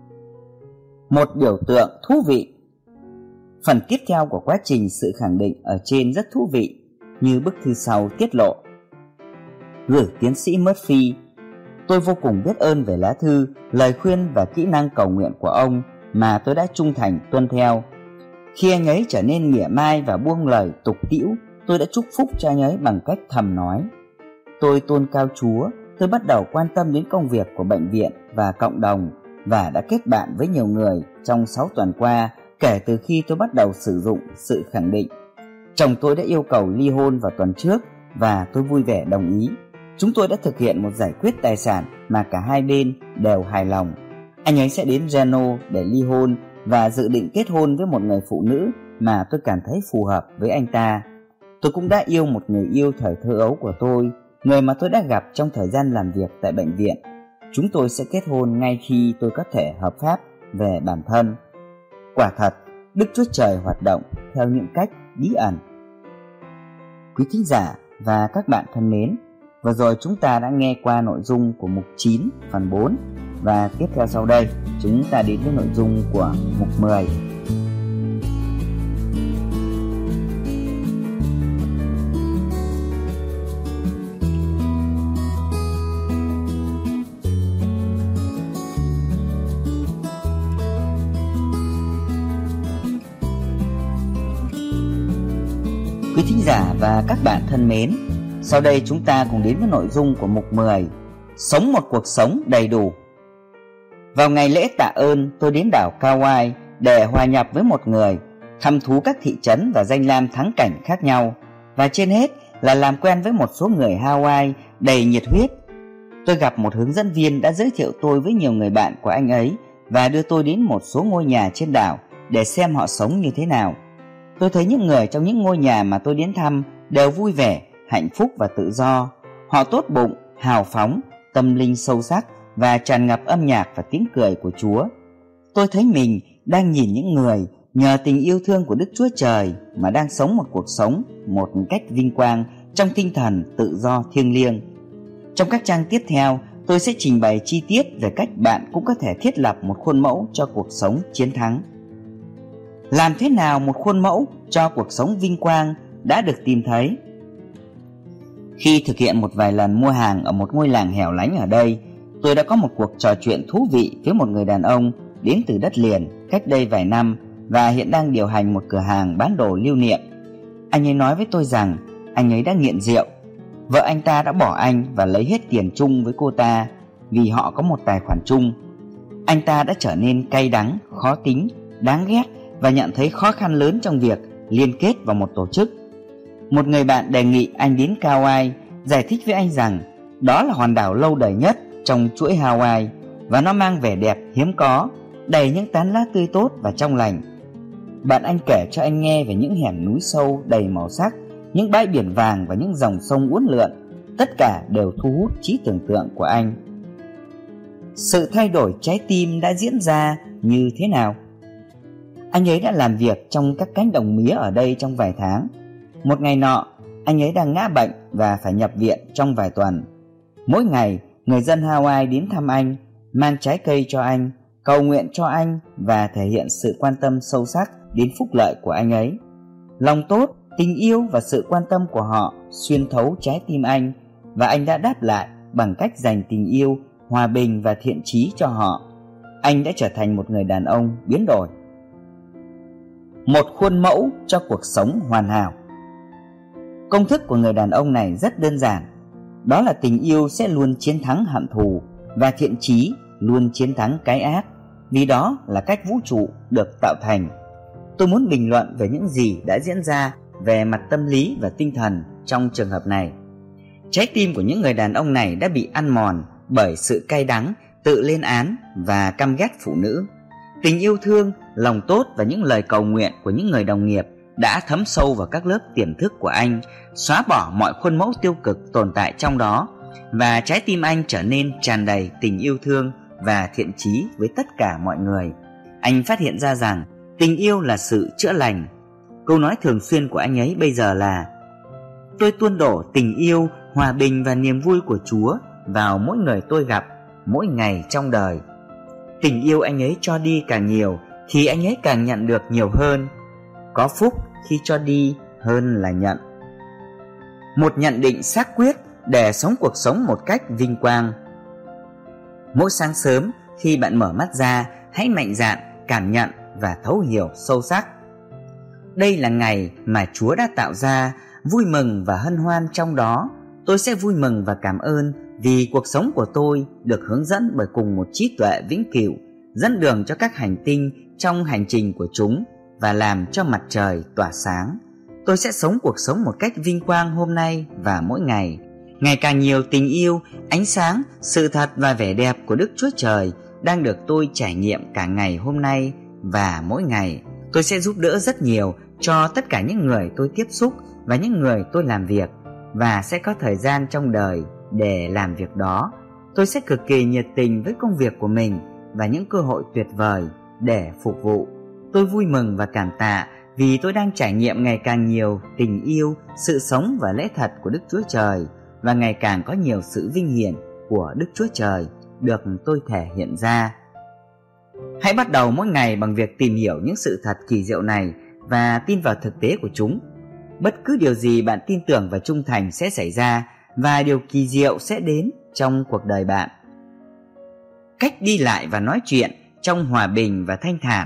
Một biểu tượng thú vị. Phần tiếp theo của quá trình sự khẳng định ở trên rất thú vị, như bức thư sau tiết lộ. Gửi tiến sĩ Murphy, tôi vô cùng biết ơn về lá thư, lời khuyên và kỹ năng cầu nguyện của ông mà tôi đã trung thành tuân theo. Khi anh ấy trở nên mỉa mai và buông lời tục tĩu, tôi đã chúc phúc cho anh ấy bằng cách thầm nói: tôi tôn cao Chúa, tôi bắt đầu quan tâm đến công việc của bệnh viện và cộng đồng và đã kết bạn với nhiều người trong sáu tuần qua kể từ khi tôi bắt đầu sử dụng sự khẳng định. Chồng tôi đã yêu cầu ly hôn vào tuần trước và tôi vui vẻ đồng ý. Chúng tôi đã thực hiện một giải quyết tài sản mà cả hai bên đều hài lòng. Anh ấy sẽ đến Reno để ly hôn và dự định kết hôn với một người phụ nữ mà tôi cảm thấy phù hợp với anh ta. Tôi cũng đã yêu một người yêu thời thơ ấu của tôi, người mà tôi đã gặp trong thời gian làm việc tại bệnh viện. Chúng tôi sẽ kết hôn ngay khi tôi có thể hợp pháp về bản thân. Quả thật, Đức Chúa Trời hoạt động theo những cách bí ẩn. Quý thính giả và các bạn thân mến, vừa rồi chúng ta đã nghe qua nội dung của mục chín phần bốn, và tiếp theo sau đây chúng ta đến với nội dung của mục mười. Quý thính giả và các bạn thân mến, sau đây chúng ta cùng đến với nội dung của mục mười, sống một cuộc sống đầy đủ. Vào ngày lễ tạ ơn, tôi đến đảo Kauai để hòa nhập với một người, thăm thú các thị trấn và danh lam thắng cảnh khác nhau, và trên hết là làm quen với một số người Hawaii đầy nhiệt huyết. Tôi gặp một hướng dẫn viên đã giới thiệu tôi với nhiều người bạn của anh ấy và đưa tôi đến một số ngôi nhà trên đảo để xem họ sống như thế nào. Tôi thấy những người trong những ngôi nhà mà tôi đến thăm đều vui vẻ, hạnh phúc và tự do. Họ tốt bụng, hào phóng, tâm linh sâu sắc và tràn ngập âm nhạc và tiếng cười của Chúa. Tôi thấy mình đang nhìn những người nhờ tình yêu thương của Đức Chúa Trời mà đang sống một cuộc sống một cách vinh quang trong tinh thần tự do thiêng liêng. Trong các trang tiếp theo, tôi sẽ trình bày chi tiết về cách bạn cũng có thể thiết lập một khuôn mẫu cho cuộc sống chiến thắng. Làm thế nào một khuôn mẫu cho cuộc sống vinh quang đã được tìm thấy? Khi thực hiện một vài lần mua hàng ở một ngôi làng hẻo lánh ở đây, tôi đã có một cuộc trò chuyện thú vị với một người đàn ông đến từ đất liền cách đây vài năm và hiện đang điều hành một cửa hàng bán đồ lưu niệm. Anh ấy nói với tôi rằng anh ấy đã nghiện rượu. Vợ anh ta đã bỏ anh và lấy hết tiền chung với cô ta vì họ có một tài khoản chung. Anh ta đã trở nên cay đắng, khó tính, đáng ghét và nhận thấy khó khăn lớn trong việc liên kết vào một tổ chức. Một người bạn đề nghị anh đến Kauai, giải thích với anh rằng đó là hòn đảo lâu đời nhất trong chuỗi Hawaii và nó mang vẻ đẹp hiếm có, đầy những tán lá tươi tốt và trong lành. Bạn anh kể cho anh nghe về những hẻm núi sâu đầy màu sắc, những bãi biển vàng và những dòng sông uốn lượn. Tất cả đều thu hút trí tưởng tượng của anh. Sự thay đổi trái tim đã diễn ra như thế nào? Anh ấy đã làm việc trong các cánh đồng mía ở đây trong vài tháng. Một ngày nọ, anh ấy đang ngã bệnh và phải nhập viện trong vài tuần. Mỗi ngày, người dân Hawaii đến thăm anh, mang trái cây cho anh, cầu nguyện cho anh và thể hiện sự quan tâm sâu sắc đến phúc lợi của anh ấy. Lòng tốt, tình yêu và sự quan tâm của họ xuyên thấu trái tim anh, và anh đã đáp lại bằng cách dành tình yêu, hòa bình và thiện chí cho họ. Anh đã trở thành một người đàn ông biến đổi. Một khuôn mẫu cho cuộc sống hoàn hảo. Công thức của người đàn ông này rất đơn giản. Đó là tình yêu sẽ luôn chiến thắng hận thù và thiện chí luôn chiến thắng cái ác, vì đó là cách vũ trụ được tạo thành. Tôi muốn bình luận về những gì đã diễn ra về mặt tâm lý và tinh thần trong trường hợp này. Trái tim của những người đàn ông này đã bị ăn mòn bởi sự cay đắng, tự lên án và căm ghét phụ nữ. Tình yêu thương, lòng tốt và những lời cầu nguyện của những người đồng nghiệp đã thấm sâu vào các lớp tiềm thức của anh, xóa bỏ mọi khuôn mẫu tiêu cực tồn tại trong đó, và trái tim anh trở nên tràn đầy tình yêu thương và thiện chí với tất cả mọi người. Anh phát hiện ra rằng tình yêu là sự chữa lành. Câu nói thường xuyên của anh ấy bây giờ là: tôi tuôn đổ tình yêu, hòa bình và niềm vui của Chúa vào mỗi người tôi gặp, mỗi ngày trong đời. Tình yêu anh ấy cho đi càng nhiều thì anh ấy càng nhận được nhiều hơn. Có phúc khi cho đi hơn là nhận. Một nhận định xác quyết để sống cuộc sống một cách vinh quang. Mỗi sáng sớm khi bạn mở mắt ra, hãy mạnh dạn cảm nhận và thấu hiểu sâu sắc. Đây là ngày mà Chúa đã tạo ra, vui mừng và hân hoan trong đó. Tôi sẽ vui mừng và cảm ơn vì cuộc sống của tôi được hướng dẫn bởi cùng một trí tuệ vĩnh cửu, dẫn đường cho các hành tinh trong hành trình của chúng và làm cho mặt trời tỏa sáng. Tôi sẽ sống cuộc sống một cách vinh quang hôm nay và mỗi ngày. Ngày càng nhiều tình yêu, ánh sáng, sự thật và vẻ đẹp của Đức Chúa Trời đang được tôi trải nghiệm cả ngày hôm nay và mỗi ngày. Tôi sẽ giúp đỡ rất nhiều cho tất cả những người tôi tiếp xúc và những người tôi làm việc, và sẽ có thời gian trong đời để làm việc đó. Tôi sẽ cực kỳ nhiệt tình với công việc của mình và những cơ hội tuyệt vời để phục vụ. Tôi vui mừng và cảm tạ vì tôi đang trải nghiệm ngày càng nhiều tình yêu, sự sống và lẽ thật của Đức Chúa Trời, và ngày càng có nhiều sự vinh hiển của Đức Chúa Trời được tôi thể hiện ra. Hãy bắt đầu mỗi ngày bằng việc tìm hiểu những sự thật kỳ diệu này và tin vào thực tế của chúng. Bất cứ điều gì bạn tin tưởng và trung thành sẽ xảy ra, và điều kỳ diệu sẽ đến trong cuộc đời bạn. Cách đi lại và nói chuyện trong hòa bình và thanh thản.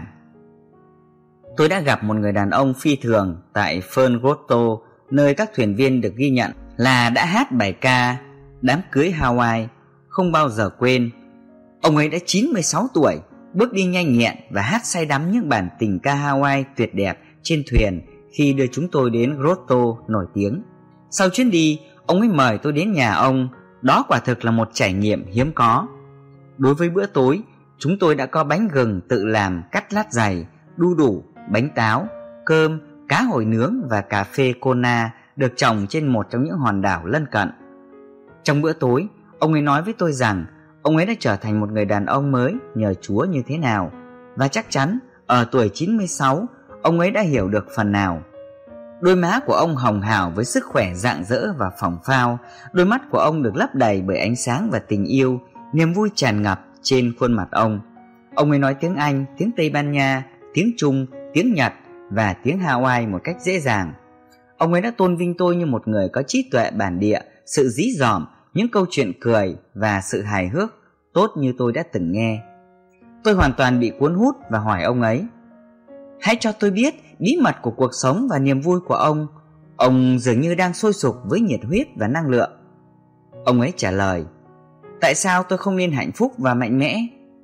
Tôi đã gặp một người đàn ông phi thường tại Fern Grotto, nơi các thuyền viên được ghi nhận là đã hát bài ca Đám cưới Hawaii không bao giờ quên. Ông ấy đã chín mươi sáu tuổi, bước đi nhanh nhẹn và hát say đắm những bản tình ca Hawaii tuyệt đẹp trên thuyền khi đưa chúng tôi đến Grotto nổi tiếng. Sau chuyến đi, ông ấy mời tôi đến nhà ông. Đó quả thực là một trải nghiệm hiếm có. Đối với bữa tối, chúng tôi đã có bánh gừng tự làm cắt lát dày, đu đủ, bánh táo, cơm, cá hồi nướng và cà phê Kona được trồng trên một trong những hòn đảo lân cận. Trong bữa tối, ông ấy nói với tôi rằng ông ấy đã trở thành một người đàn ông mới nhờ Chúa như thế nào, và chắc chắn ở tuổi chín mươi sáu, ông ấy đã hiểu được phần nào. Đôi má của ông hồng hào với sức khỏe rạng rỡ và phỏng phao. Đôi mắt của ông được lấp đầy bởi ánh sáng và tình yêu. Niềm vui tràn ngập trên khuôn mặt ông. Ông ấy nói tiếng Anh, tiếng Tây Ban Nha, tiếng Trung, tiếng Nhật và tiếng Hawaii một cách dễ dàng. Ông ấy đã tôn vinh tôi như một người có trí tuệ bản địa, sự dí dỏm, những câu chuyện cười và sự hài hước tốt như tôi đã từng nghe. Tôi hoàn toàn bị cuốn hút và hỏi ông ấy: hãy cho tôi biết bí mật của cuộc sống và niềm vui của ông. Ông dường như đang sôi sục với nhiệt huyết và năng lượng. Ông ấy trả lời: tại sao tôi không nên hạnh phúc và mạnh mẽ?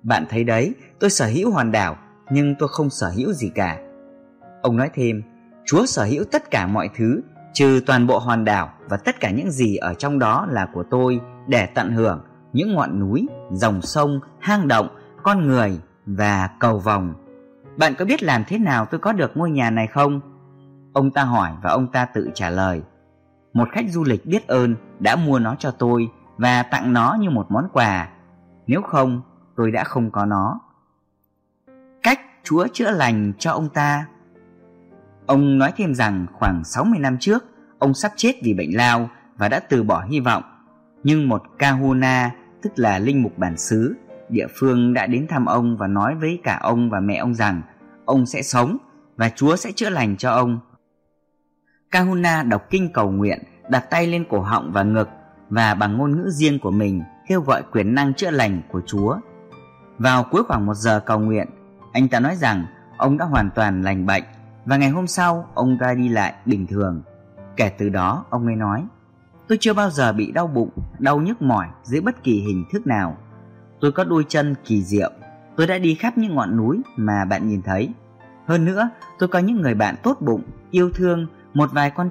Bạn thấy đấy, tôi sở hữu hòn đảo, nhưng tôi không sở hữu gì cả. Ông nói thêm, Chúa sở hữu tất cả mọi thứ, trừ toàn bộ hòn đảo, và tất cả những gì ở trong đó là của tôi để tận hưởng, những ngọn núi, dòng sông, hang động, con người và cầu vồng. Bạn có biết làm thế nào tôi có được ngôi nhà này không? Ông ta hỏi và ông ta tự trả lời. Một khách du lịch biết ơn đã mua nó cho tôi và tặng nó như một món quà. Nếu không, tôi đã không có nó. Cách Chúa chữa lành cho ông ta. Ông nói thêm rằng khoảng sáu mươi năm trước, ông sắp chết vì bệnh lao và đã từ bỏ hy vọng. Nhưng một kahuna, tức là linh mục bản xứ địa phương, đã đến thăm ông và nói với cả ông và mẹ ông rằng ông sẽ sống và Chúa sẽ chữa lành cho ông. Kahuna đọc kinh cầu nguyện, đặt tay lên cổ họng và ngực và bằng ngôn ngữ riêng của mình kêu gọi quyền năng chữa lành của Chúa. Vào cuối khoảng một giờ cầu nguyện, anh ta nói rằng ông đã hoàn toàn lành bệnh và ngày hôm sau ông ta đi lại bình thường. Kể từ đó ông ấy nói, tôi chưa bao giờ bị đau bụng, đau nhức mỏi dưới bất kỳ hình thức nào. Tôi có đôi chân kỳ diệu. Tôi đã đi khắp những ngọn núi mà bạn nhìn thấy. Hơn nữa, tôi có những người bạn tốt bụng, yêu thương, một vài con